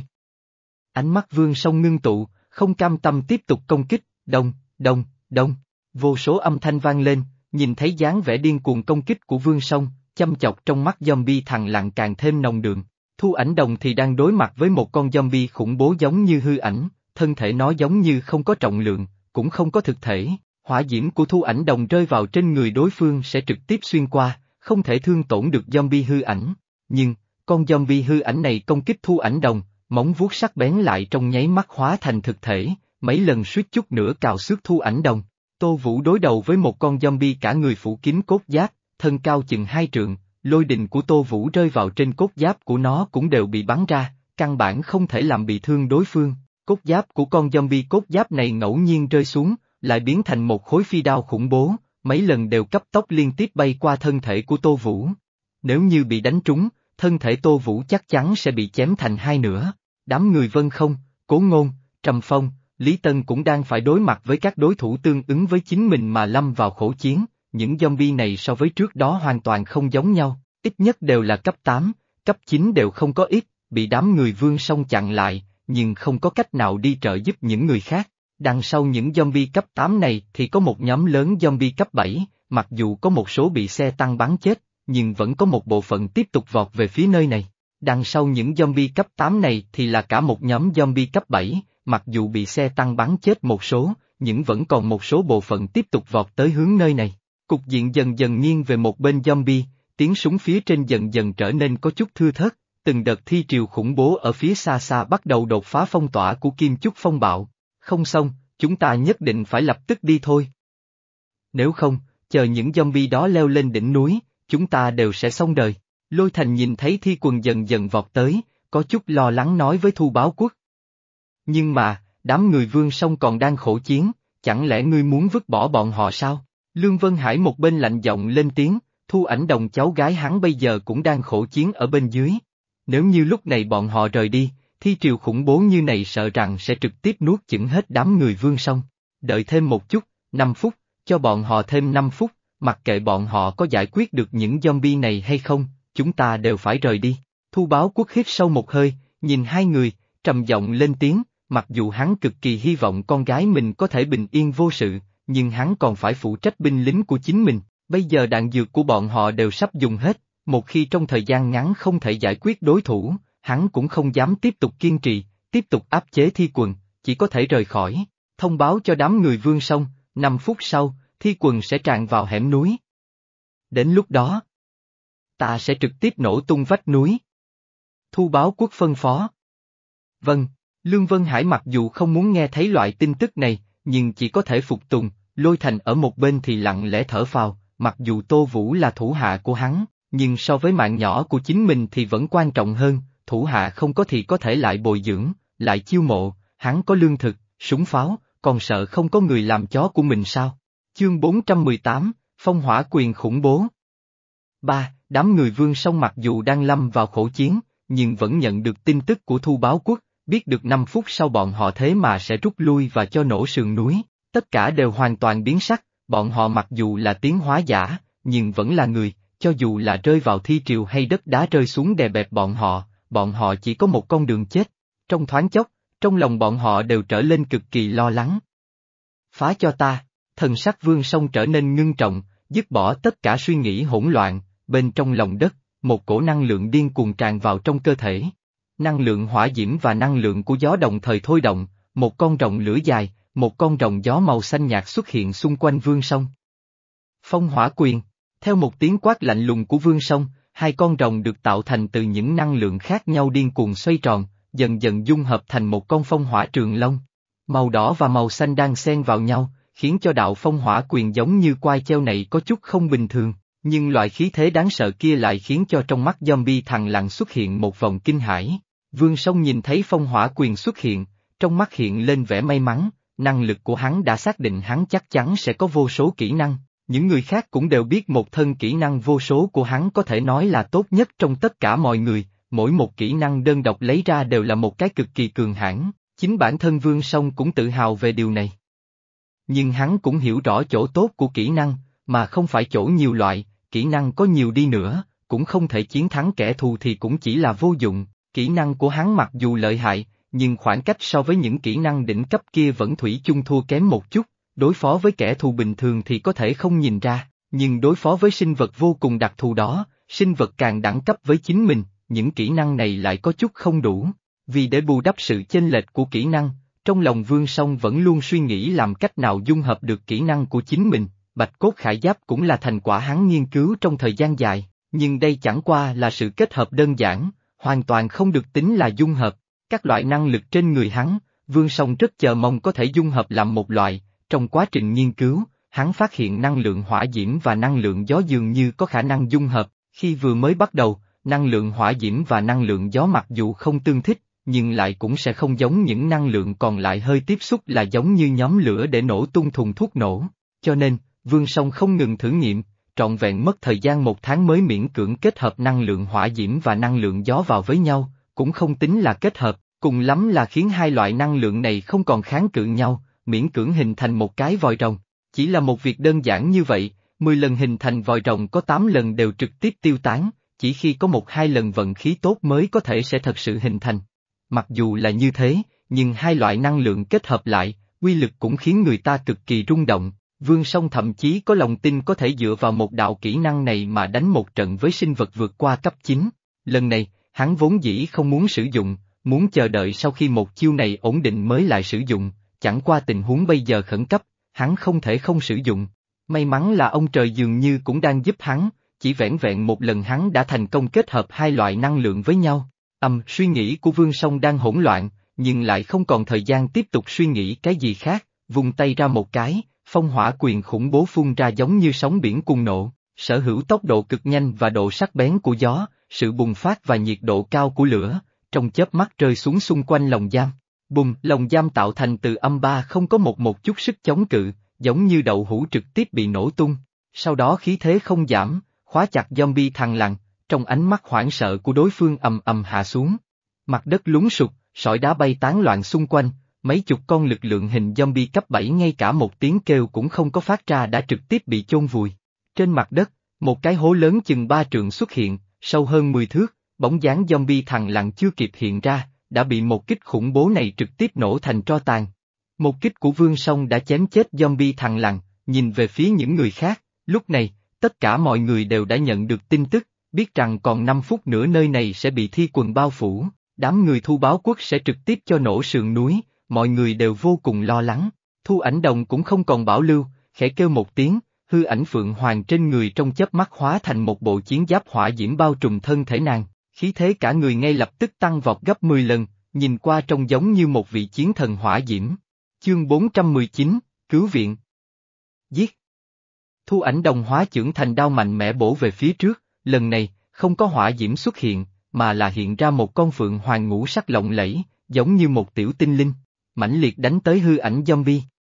Ánh mắt Vương Song ngưng tụ, không cam tâm tiếp tục công kích, đông, đông, đông, vô số âm thanh vang lên, nhìn thấy dáng vẻ điên cuồng công kích của Vương Song, chăm chọc trong mắt zombie thằn lặng càng thêm nồng đượm. Thu Ảnh Đồng thì đang đối mặt với một con zombie khủng bố giống như hư ảnh, thân thể nó giống như không có trọng lượng, cũng không có thực thể, hỏa diễm của Thu Ảnh Đồng rơi vào trên người đối phương sẽ trực tiếp xuyên qua, không thể thương tổn được zombie hư ảnh. Nhưng, con zombie hư ảnh này công kích Thu Ảnh Đồng, móng vuốt sắc bén lại trong nháy mắt hóa thành thực thể, mấy lần suýt chút nữa cào xước Thu Ảnh Đồng. Tô Vũ đối đầu với một con zombie cả người phủ kín cốt giáp, thân cao chừng hai trượng, lôi đình của Tô Vũ rơi vào trên cốt giáp của nó cũng đều bị bắn ra, căn bản không thể làm bị thương đối phương. Cốt giáp của con zombie cốt giáp này ngẫu nhiên rơi xuống, lại biến thành một khối phi đao khủng bố, mấy lần đều cấp tốc liên tiếp bay qua thân thể của Tô Vũ. Nếu như bị đánh trúng, thân thể Tô Vũ chắc chắn sẽ bị chém thành hai nửa. Đám người Vân Không, Cố Ngôn, Trầm Phong, Lý Tân cũng đang phải đối mặt với các đối thủ tương ứng với chính mình mà lâm vào khổ chiến. Những zombie này so với trước đó hoàn toàn không giống nhau, ít nhất đều là cấp tám, cấp chín đều không có ít, bị đám người Vương Song chặn lại, nhưng không có cách nào đi trợ giúp những người khác. Đằng sau những zombie cấp tám này thì có một nhóm lớn zombie cấp bảy, mặc dù có một số bị xe tăng bắn chết, nhưng vẫn có một bộ phận tiếp tục vọt về phía nơi này. Đằng sau những zombie cấp tám này thì là cả một nhóm zombie cấp bảy, mặc dù bị xe tăng bắn chết một số, nhưng vẫn còn một số bộ phận tiếp tục vọt tới hướng nơi này. Cục diện dần dần nghiêng về một bên zombie, tiếng súng phía trên dần dần trở nên có chút thưa thớt, từng đợt thi triều khủng bố ở phía xa xa bắt đầu đột phá phong tỏa của Kim Chúc Phong Bạo. Không xong, chúng ta nhất định phải lập tức đi thôi. Nếu không, chờ những zombie đó leo lên đỉnh núi, chúng ta đều sẽ xong đời. Lôi Thành nhìn thấy thi quần dần dần vọt tới, có chút lo lắng nói với Thu Báo Quốc. Nhưng mà, đám người Vương Song còn đang khổ chiến, chẳng lẽ ngươi muốn vứt bỏ bọn họ sao? Lương Vân Hải một bên lạnh giọng lên tiếng, Thu Ảnh Đồng cháu gái hắn bây giờ cũng đang khổ chiến ở bên dưới. Nếu như lúc này bọn họ rời đi, thi triều khủng bố như này sợ rằng sẽ trực tiếp nuốt chửng hết đám người Vương Song. Đợi thêm một chút, năm phút, cho bọn họ thêm năm phút, mặc kệ bọn họ có giải quyết được những zombie này hay không, chúng ta đều phải rời đi. Thu Báo Quốc hít sâu một hơi, nhìn hai người, trầm giọng lên tiếng, mặc dù hắn cực kỳ hy vọng con gái mình có thể bình yên vô sự, nhưng hắn còn phải phụ trách binh lính của chính mình, bây giờ đạn dược của bọn họ đều sắp dùng hết, một khi trong thời gian ngắn không thể giải quyết đối thủ, hắn cũng không dám tiếp tục kiên trì, tiếp tục áp chế thi quần, chỉ có thể rời khỏi, thông báo cho đám người Vương Song, năm phút sau, thi quần sẽ tràn vào hẻm núi. Đến lúc đó, ta sẽ trực tiếp nổ tung vách núi. Thu Báo Quốc phân phó. Vâng, Lương Vân Hải mặc dù không muốn nghe thấy loại tin tức này, nhưng chỉ có thể phục tùng, Lôi Thành ở một bên thì lặng lẽ thở phào, mặc dù Tô Vũ là thủ hạ của hắn, nhưng so với mạng nhỏ của chính mình thì vẫn quan trọng hơn, thủ hạ không có thì có thể lại bồi dưỡng, lại chiêu mộ, hắn có lương thực, súng pháo, còn sợ không có người làm chó của mình sao? Chương bốn trăm mười tám, Phong Hỏa Quyền khủng bố. ba. Đám người Vương Song mặc dù đang lâm vào khổ chiến, nhưng vẫn nhận được tin tức của Thu Báo Quốc, biết được năm phút sau bọn họ thế mà sẽ rút lui và cho nổ sườn núi, tất cả đều hoàn toàn biến sắc, bọn họ mặc dù là tiến hóa giả, nhưng vẫn là người, cho dù là rơi vào thi triều hay đất đá rơi xuống đè bẹp bọn họ, bọn họ chỉ có một con đường chết. Trong thoáng chốc, trong lòng bọn họ đều trở lên cực kỳ lo lắng. Phá cho ta, thần sắc Vương Song trở nên ngưng trọng, dứt bỏ tất cả suy nghĩ hỗn loạn, bên trong lòng đất, một cổ năng lượng điên cuồng tràn vào trong cơ thể. Năng lượng hỏa diễm và năng lượng của gió đồng thời thôi động, một con rồng lửa dài, một con rồng gió màu xanh nhạt xuất hiện xung quanh Vương Song. Phong Hỏa Quyền, theo một tiếng quát lạnh lùng của Vương Song, hai con rồng được tạo thành từ những năng lượng khác nhau điên cuồng xoay tròn, dần dần dung hợp thành một con phong hỏa trường long. Màu đỏ và màu xanh đang xen vào nhau, khiến cho đạo Phong Hỏa Quyền giống như quai treo này có chút không bình thường, nhưng loại khí thế đáng sợ kia lại khiến cho trong mắt zombie thằn lặng xuất hiện một vòng kinh hãi. Vương Song nhìn thấy Phong Hỏa Quyền xuất hiện, trong mắt hiện lên vẻ may mắn, năng lực của hắn đã xác định hắn chắc chắn sẽ có vô số kỹ năng, những người khác cũng đều biết một thân kỹ năng vô số của hắn có thể nói là tốt nhất trong tất cả mọi người, mỗi một kỹ năng đơn độc lấy ra đều là một cái cực kỳ cường hãn, Chính bản thân Vương Song cũng tự hào về điều này. Nhưng hắn cũng hiểu rõ chỗ tốt của kỹ năng, mà không phải chỗ nhiều loại, kỹ năng có nhiều đi nữa, cũng không thể chiến thắng kẻ thù thì cũng chỉ là vô dụng, kỹ năng của hắn mặc dù lợi hại, nhưng khoảng cách so với những kỹ năng đỉnh cấp kia vẫn thủy chung thua kém một chút, đối phó với kẻ thù bình thường thì có thể không nhìn ra, nhưng đối phó với sinh vật vô cùng đặc thù đó, sinh vật càng đẳng cấp với chính mình, những kỹ năng này lại có chút không đủ, vì để bù đắp sự chênh lệch của kỹ năng, trong lòng Vương Song vẫn luôn suy nghĩ làm cách nào dung hợp được kỹ năng của chính mình, Bạch Cốt Khải Giáp cũng là thành quả hắn nghiên cứu trong thời gian dài, nhưng đây chẳng qua là sự kết hợp đơn giản, hoàn toàn không được tính là dung hợp. Các loại năng lực trên người hắn, Vương Song rất chờ mong có thể dung hợp làm một loại, trong quá trình nghiên cứu, hắn phát hiện năng lượng hỏa diễm và năng lượng gió dường như có khả năng dung hợp, khi vừa mới bắt đầu, năng lượng hỏa diễm và năng lượng gió mặc dù không tương thích, nhưng lại cũng sẽ không giống những năng lượng còn lại hơi tiếp xúc là giống như nhóm lửa để nổ tung thùng thuốc nổ, cho nên, Vương Song không ngừng thử nghiệm, trọn vẹn mất thời gian một tháng mới miễn cưỡng kết hợp năng lượng hỏa diễm và năng lượng gió vào với nhau, cũng không tính là kết hợp, cùng lắm là khiến hai loại năng lượng này không còn kháng cự nhau, miễn cưỡng hình thành một cái vòi rồng. Chỉ là một việc đơn giản như vậy, mười lần hình thành vòi rồng có tám lần đều trực tiếp tiêu tán, chỉ khi có một hai lần vận khí tốt mới có thể sẽ thật sự hình thành. Mặc dù là như thế, nhưng hai loại năng lượng kết hợp lại, uy lực cũng khiến người ta cực kỳ rung động. Vương Song thậm chí có lòng tin có thể dựa vào một đạo kỹ năng này mà đánh một trận với sinh vật vượt qua cấp chín. Lần này, hắn vốn dĩ không muốn sử dụng, muốn chờ đợi sau khi một chiêu này ổn định mới lại sử dụng, chẳng qua tình huống bây giờ khẩn cấp, hắn không thể không sử dụng. May mắn là ông trời dường như cũng đang giúp hắn, chỉ vẻn vẹn một lần hắn đã thành công kết hợp hai loại năng lượng với nhau. Âm, suy nghĩ của Vương Song đang hỗn loạn, nhưng lại không còn thời gian tiếp tục suy nghĩ cái gì khác, vung tay ra một cái, phong hỏa quyền khủng bố phun ra giống như sóng biển cuồng nộ, sở hữu tốc độ cực nhanh và độ sắc bén của gió, sự bùng phát và nhiệt độ cao của lửa, trong chớp mắt rơi xuống xung quanh lồng giam. Bùng, lồng giam tạo thành từ âm ba không có một một chút sức chống cự, giống như đậu hũ trực tiếp bị nổ tung. Sau đó khí thế không giảm, khóa chặt zombie thằn lằn, trong ánh mắt hoảng sợ của đối phương ầm ầm hạ xuống. Mặt đất lún sụt, sỏi đá bay tán loạn xung quanh, mấy chục con lực lượng hình zombie cấp bảy ngay cả một tiếng kêu cũng không có phát ra đã trực tiếp bị chôn vùi. Trên mặt đất, một cái hố lớn chừng ba trượng xuất hiện, sâu hơn mười thước, bóng dáng zombie thằn lằn chưa kịp hiện ra, đã bị một kích khủng bố này trực tiếp nổ thành tro tàn. Một kích của Vương Song đã chém chết zombie thằn lằn, nhìn về phía những người khác, lúc này, tất cả mọi người đều đã nhận được tin tức, biết rằng còn năm phút nữa nơi này sẽ bị thi quần bao phủ, đám người Thu Báo Quốc sẽ trực tiếp cho nổ sườn núi, mọi người đều vô cùng lo lắng. Thu Ảnh Đồng cũng không còn bảo lưu, khẽ kêu một tiếng, hư ảnh Phượng Hoàng trên người trong chớp mắt hóa thành một bộ chiến giáp hỏa diễm bao trùm thân thể nàng, khí thế cả người ngay lập tức tăng vọt gấp mười lần, nhìn qua trông giống như một vị chiến thần hỏa diễm. Chương bốn trăm mười chín, Cứu viện. Giết. Thu Ảnh Đồng hóa chưởng thành đao mạnh mẽ bổ về phía trước, lần này, không có hỏa diễm xuất hiện, mà là hiện ra một con phượng hoàng ngũ sắc lộng lẫy, giống như một tiểu tinh linh, mãnh liệt đánh tới hư ảnh zombie.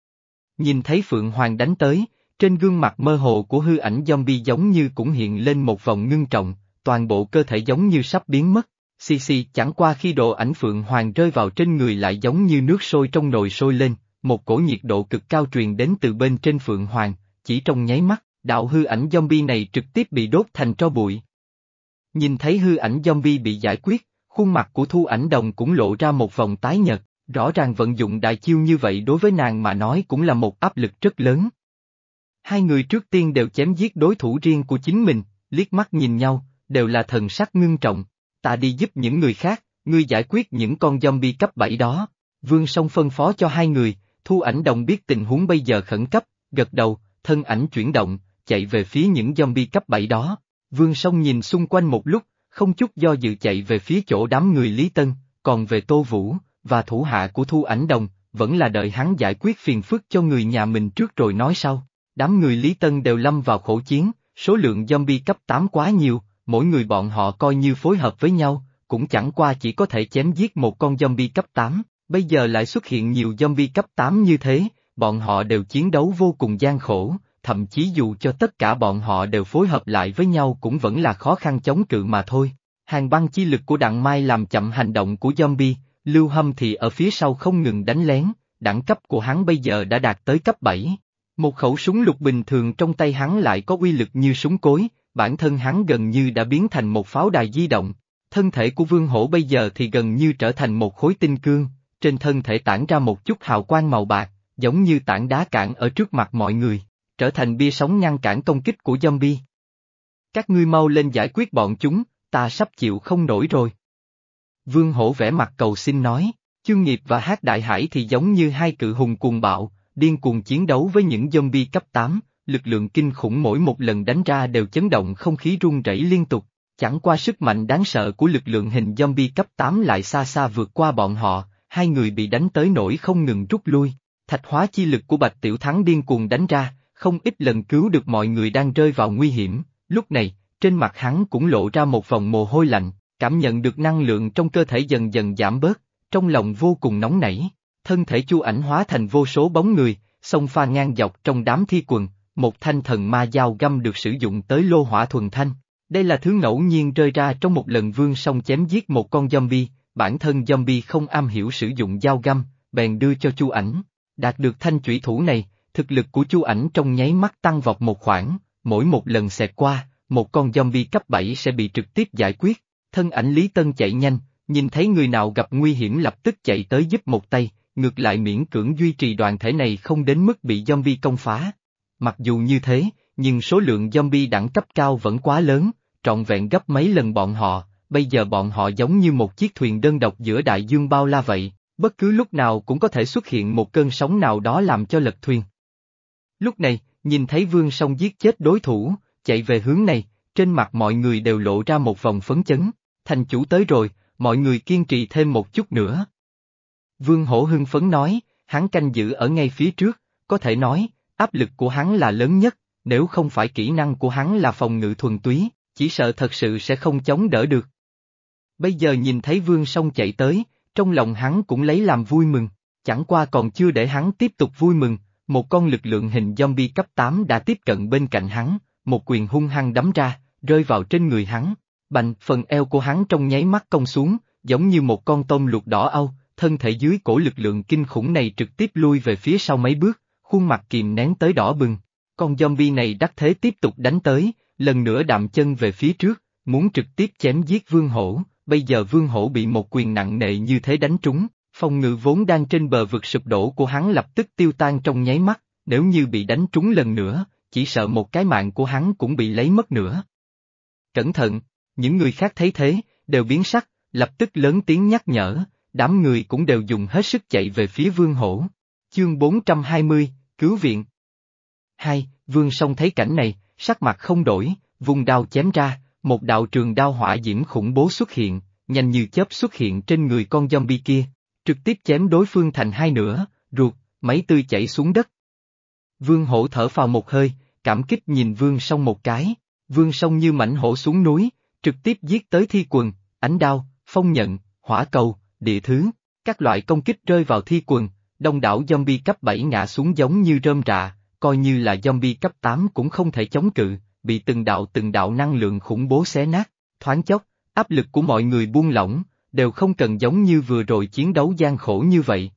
Nhìn thấy phượng hoàng đánh tới, trên gương mặt mơ hồ của hư ảnh zombie giống như cũng hiện lên một vòng ngưng trọng, toàn bộ cơ thể giống như sắp biến mất. Xì xì chẳng qua khi độ ảnh phượng hoàng rơi vào trên người lại giống như nước sôi trong nồi sôi lên, một cổ nhiệt độ cực cao truyền đến từ bên trên phượng hoàng, chỉ trong nháy mắt, đạo hư ảnh zombie này trực tiếp bị đốt thành tro bụi. Nhìn thấy hư ảnh zombie bị giải quyết, khuôn mặt của Thu Ảnh Đồng cũng lộ ra một vòng tái nhợt, rõ ràng vận dụng đại chiêu như vậy đối với nàng mà nói cũng là một áp lực rất lớn. Hai người trước tiên đều chém giết đối thủ riêng của chính mình, liếc mắt nhìn nhau, đều là thần sắc ngưng trọng. Ta đi giúp những người khác, ngươi giải quyết những con zombie cấp bảy đó. Vương Song phân phó cho hai người, Thu Ảnh Đồng biết tình huống bây giờ khẩn cấp, gật đầu, thân ảnh chuyển động, chạy về phía những zombie cấp bảy đó. Vương Song nhìn xung quanh một lúc, không chút do dự chạy về phía chỗ đám người Lý Tân, còn về Tô Vũ, và thủ hạ của Thu Ảnh Đồng, vẫn là đợi hắn giải quyết phiền phức cho người nhà mình trước rồi nói sau. Đám người Lý Tân đều lâm vào khổ chiến, số lượng zombie cấp tám quá nhiều, mỗi người bọn họ coi như phối hợp với nhau, cũng chẳng qua chỉ có thể chém giết một con zombie cấp tám, bây giờ lại xuất hiện nhiều zombie cấp tám như thế, bọn họ đều chiến đấu vô cùng gian khổ, thậm chí dù cho tất cả bọn họ đều phối hợp lại với nhau cũng vẫn là khó khăn chống cự mà thôi. Hàng băng chi lực của Đặng Mai làm chậm hành động của zombie, Lưu Hâm thì ở phía sau không ngừng đánh lén, đẳng cấp của hắn bây giờ đã đạt tới cấp bảy. Một khẩu súng lục bình thường trong tay hắn lại có uy lực như súng cối, bản thân hắn gần như đã biến thành một pháo đài di động. Thân thể của Vương Hổ bây giờ thì gần như trở thành một khối tinh cương, trên thân thể tản ra một chút hào quang màu bạc, giống như tảng đá cạn ở trước mặt mọi người, trở thành bia sống ngăn cản công kích của zombie. Các ngươi mau lên giải quyết bọn chúng, ta sắp chịu không nổi rồi. Vương Hổ vẻ mặt cầu xin nói, Chương Nghiệp và Hắc Đại Hải thì giống như hai cự hùng cuồng bạo, điên cuồng chiến đấu với những zombie cấp tám, lực lượng kinh khủng mỗi một lần đánh ra đều chấn động không khí rung rẩy liên tục. Chẳng qua sức mạnh đáng sợ của lực lượng hình zombie cấp tám lại xa xa vượt qua bọn họ, hai người bị đánh tới nỗi không ngừng rút lui. Thạch hóa chi lực của Bạch Tiểu Thắng điên cuồng đánh ra, không ít lần cứu được mọi người đang rơi vào nguy hiểm. Lúc này, trên mặt hắn cũng lộ ra một vòng mồ hôi lạnh, cảm nhận được năng lượng trong cơ thể dần dần giảm bớt, trong lòng vô cùng nóng nảy. Thân thể Chu Ảnh hóa thành vô số bóng người, xông pha ngang dọc trong đám thi quần, một thanh thần ma dao găm được sử dụng tới lô hỏa thuần thanh. Đây là thứ ngẫu nhiên rơi ra trong một lần Vương Song chém giết một con zombie, bản thân zombie không am hiểu sử dụng dao găm, bèn đưa cho Chu Ảnh. Đạt được thanh chủy thủ này, thực lực của Chu Ảnh trong nháy mắt tăng vọt một khoảng, mỗi một lần xẹt qua, một con zombie cấp bảy sẽ bị trực tiếp giải quyết. Thân ảnh Lý Tân chạy nhanh, nhìn thấy người nào gặp nguy hiểm lập tức chạy tới giúp một tay, ngược lại miễn cưỡng duy trì đoàn thể này không đến mức bị zombie công phá. Mặc dù như thế, nhưng số lượng zombie đẳng cấp cao vẫn quá lớn, trọn vẹn gấp mấy lần bọn họ, bây giờ bọn họ giống như một chiếc thuyền đơn độc giữa đại dương bao la vậy, bất cứ lúc nào cũng có thể xuất hiện một cơn sóng nào đó làm cho lật thuyền. Lúc này, nhìn thấy Vương Song giết chết đối thủ, chạy về hướng này, trên mặt mọi người đều lộ ra một vòng phấn chấn, thành chủ tới rồi, mọi người kiên trì thêm một chút nữa. Vương Hổ hưng phấn nói, hắn canh giữ ở ngay phía trước, có thể nói, áp lực của hắn là lớn nhất, nếu không phải kỹ năng của hắn là phòng ngự thuần túy, chỉ sợ thật sự sẽ không chống đỡ được. Bây giờ nhìn thấy Vương Song chạy tới, trong lòng hắn cũng lấy làm vui mừng, chẳng qua còn chưa để hắn tiếp tục vui mừng, một con lực lượng hình zombie cấp tám đã tiếp cận bên cạnh hắn, một quyền hung hăng đấm ra, rơi vào trên người hắn, bành, phần eo của hắn trong nháy mắt cong xuống, giống như một con tôm luộc đỏ au, thân thể dưới cổ lực lượng kinh khủng này trực tiếp lui về phía sau mấy bước, khuôn mặt kìm nén tới đỏ bừng. Con zombie này đắc thế tiếp tục đánh tới, lần nữa đạm chân về phía trước, muốn trực tiếp chém giết Vương Hổ, bây giờ Vương Hổ bị một quyền nặng nề như thế đánh trúng, phòng ngự vốn đang trên bờ vực sụp đổ của hắn lập tức tiêu tan trong nháy mắt, nếu như bị đánh trúng lần nữa, chỉ sợ một cái mạng của hắn cũng bị lấy mất nữa. Cẩn thận, những người khác thấy thế, đều biến sắc, lập tức lớn tiếng nhắc nhở, đám người cũng đều dùng hết sức chạy về phía Vương Hổ. Chương bốn trăm hai mươi, Cứu viện. Hai, Vương Song thấy cảnh này, sắc mặt không đổi, vùng đao chém ra, một đạo trường đao hỏa diễm khủng bố xuất hiện, nhanh như chớp xuất hiện trên người con zombie kia, trực tiếp chém đối phương thành hai nửa, ruột, máu tươi chảy xuống đất. Vương Hổ thở phào một hơi, cảm kích nhìn Vương Song một cái, Vương Song như mãnh hổ xuống núi, trực tiếp giết tới thi quần, ánh đao, phong nhận, hỏa cầu, địa thứ, các loại công kích rơi vào thi quần, đông đảo zombie cấp bảy ngã xuống giống như rơm rạ, coi như là zombie cấp tám cũng không thể chống cự, bị từng đạo từng đạo năng lượng khủng bố xé nát, thoáng chốc, áp lực của mọi người buông lỏng, đều không cần giống như vừa rồi chiến đấu gian khổ như vậy.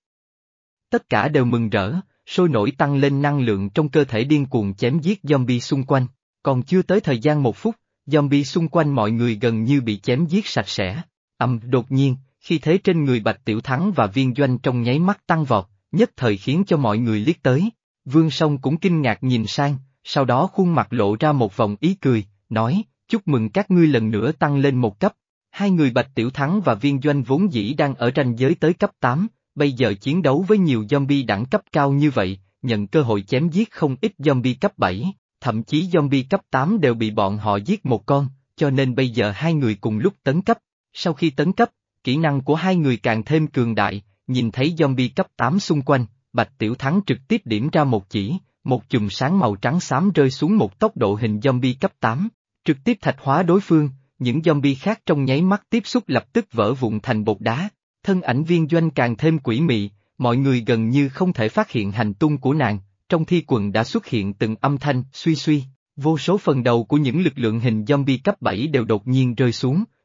Tất cả đều mừng rỡ, sôi nổi tăng lên năng lượng trong cơ thể điên cuồng chém giết zombie xung quanh, còn chưa tới thời gian một phút, zombie xung quanh mọi người gần như bị chém giết sạch sẽ. Âm đột nhiên, khi thế trên người Bạch Tiểu Thắng và Viên Doanh trong nháy mắt tăng vọt, nhất thời khiến cho mọi người liếc tới. Vương Song cũng kinh ngạc nhìn sang, sau đó khuôn mặt lộ ra một vòng ý cười, nói, chúc mừng các ngươi lần nữa tăng lên một cấp. Hai người Bạch Tiểu Thắng và Viên Doanh vốn dĩ đang ở ranh giới tới cấp tám, bây giờ chiến đấu với nhiều zombie đẳng cấp cao như vậy, nhận cơ hội chém giết không ít zombie cấp bảy, thậm chí zombie cấp tám đều bị bọn họ giết một con, cho nên bây giờ hai người cùng lúc tấn cấp. Sau khi tấn cấp, kỹ năng của hai người càng thêm cường đại, nhìn thấy zombie cấp tám xung quanh, Bạch Tiểu Thắng trực tiếp điểm ra một chỉ, một chùm sáng màu trắng xám rơi xuống một tốc độ hình zombie cấp tám, trực tiếp thạch hóa đối phương, những zombie khác trong nháy mắt tiếp xúc lập tức vỡ vụn thành bột đá, thân ảnh Viên Doanh càng thêm quỷ mị, mọi người gần như không thể phát hiện hành tung của nàng, trong thi quần đã xuất hiện từng âm thanh suy suy, vô số phần đầu của những lực lượng hình zombie cấp bảy đều đột nhiên rơi xuống,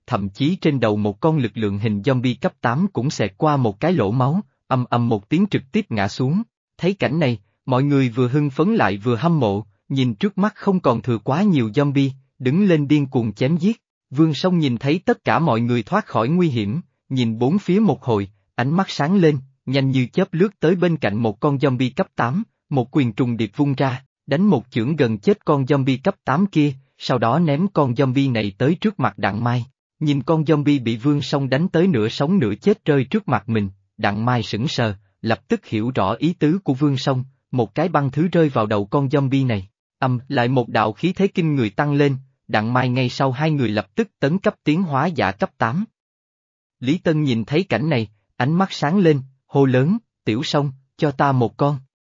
thậm chí trên đầu một con lực lượng hình zombie cấp tám cũng xẹt qua một cái lỗ máu, ầm ầm một tiếng trực tiếp ngã xuống. Thấy cảnh này, mọi người vừa hưng phấn lại vừa hâm mộ, nhìn trước mắt không còn thừa quá nhiều zombie, đứng lên điên cuồng chém giết. Vương Song nhìn thấy tất cả mọi người thoát khỏi nguy hiểm, nhìn bốn phía một hồi, ánh mắt sáng lên, nhanh như chớp lướt tới bên cạnh một con zombie cấp tám, một quyền trùng điệp vung ra, đánh một chưởng gần chết con zombie cấp tám kia, sau đó ném con zombie này tới trước mặt Đặng Mai. Nhìn con zombie bị Vương Song đánh tới nửa sống nửa chết rơi trước mặt mình, Đặng Mai sững sờ, lập tức hiểu rõ ý tứ của Vương Song, một cái băng thứ rơi vào đầu con zombie này. Âm, lại một đạo khí thế kinh người tăng lên, Đặng Mai ngay sau hai người lập tức tấn cấp tiến hóa giả cấp tám. Lý Tân nhìn thấy cảnh này, ánh mắt sáng lên, hô lớn, Tiểu Song, cho ta một con.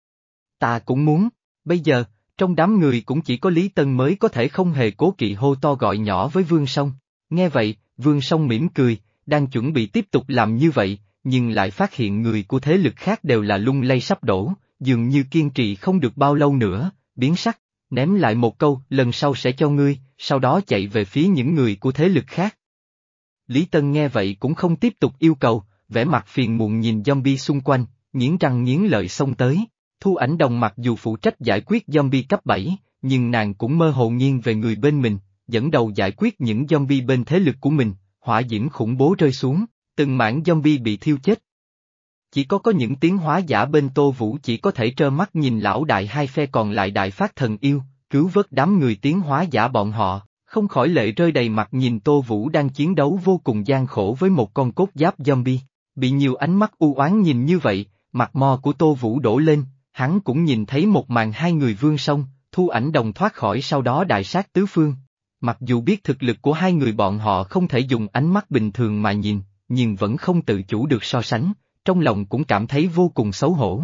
Ta cũng muốn, bây giờ, trong đám người cũng chỉ có Lý Tân mới có thể không hề cố kỵ hô to gọi nhỏ với Vương Song. Nghe vậy, Vương Song mỉm cười, đang chuẩn bị tiếp tục làm như vậy, nhưng lại phát hiện người của thế lực khác đều là lung lay sắp đổ, dường như kiên trì không được bao lâu nữa, biến sắc, ném lại một câu, lần sau sẽ cho ngươi, sau đó chạy về phía những người của thế lực khác. Lý Tân nghe vậy cũng không tiếp tục yêu cầu, vẻ mặt phiền muộn nhìn zombie xung quanh, nghiến răng nghiến lợi xông tới. Thu Ảnh Đồng mặc dù phụ trách giải quyết zombie cấp bảy, nhưng nàng cũng mơ hồ nghiêng về người bên mình, dẫn đầu giải quyết những zombie bên thế lực của mình, hỏa diễm khủng bố rơi xuống, từng mảng zombie bị thiêu chết. Chỉ có có những tiến hóa giả bên Tô Vũ chỉ có thể trơ mắt nhìn lão đại hai phe còn lại đại phát thần yêu, cứu vớt đám người tiến hóa giả bọn họ, không khỏi lệ rơi đầy mặt nhìn Tô Vũ đang chiến đấu vô cùng gian khổ với một con cốt giáp zombie. Bị nhiều ánh mắt u oán nhìn như vậy, mặt mo của Tô Vũ đổ lên, hắn cũng nhìn thấy một màn hai người Vương Song, Thu Ảnh Đồng thoát khỏi sau đó đại sát tứ phương. Mặc dù biết thực lực của hai người bọn họ không thể dùng ánh mắt bình thường mà nhìn, nhưng vẫn không tự chủ được so sánh, trong lòng cũng cảm thấy vô cùng xấu hổ.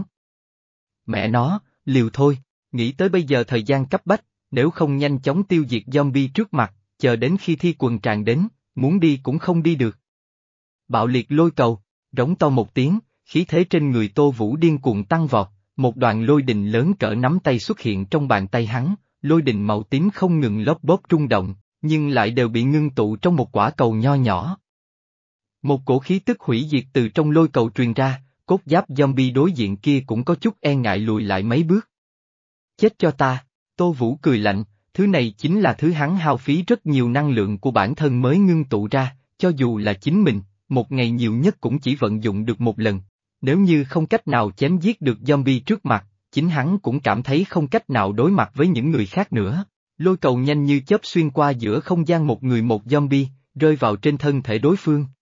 Mẹ nó, liều thôi, nghĩ tới bây giờ thời gian cấp bách, nếu không nhanh chóng tiêu diệt zombie trước mặt, chờ đến khi thi quần tràn đến, muốn đi cũng không đi được. Bạo liệt lôi cầu, rống to một tiếng, khí thế trên người Tô Vũ điên cuồng tăng vọt, một đoàn lôi đình lớn cỡ nắm tay xuất hiện trong bàn tay hắn, lôi đình màu tím không ngừng lốp bốp rung động, nhưng lại đều bị ngưng tụ trong một quả cầu nho nhỏ. Một cổ khí tức hủy diệt từ trong lôi cầu truyền ra, cốt giáp zombie đối diện kia cũng có chút e ngại lùi lại mấy bước. Chết cho ta, Tô Vũ cười lạnh, thứ này chính là thứ hắn hao phí rất nhiều năng lượng của bản thân mới ngưng tụ ra, cho dù là chính mình, một ngày nhiều nhất cũng chỉ vận dụng được một lần. Nếu như không cách nào chém giết được zombie trước mặt, chính hắn cũng cảm thấy không cách nào đối mặt với những người khác nữa. Lôi cầu nhanh như chớp xuyên qua giữa không gian một người một zombie, rơi vào trên thân thể đối phương.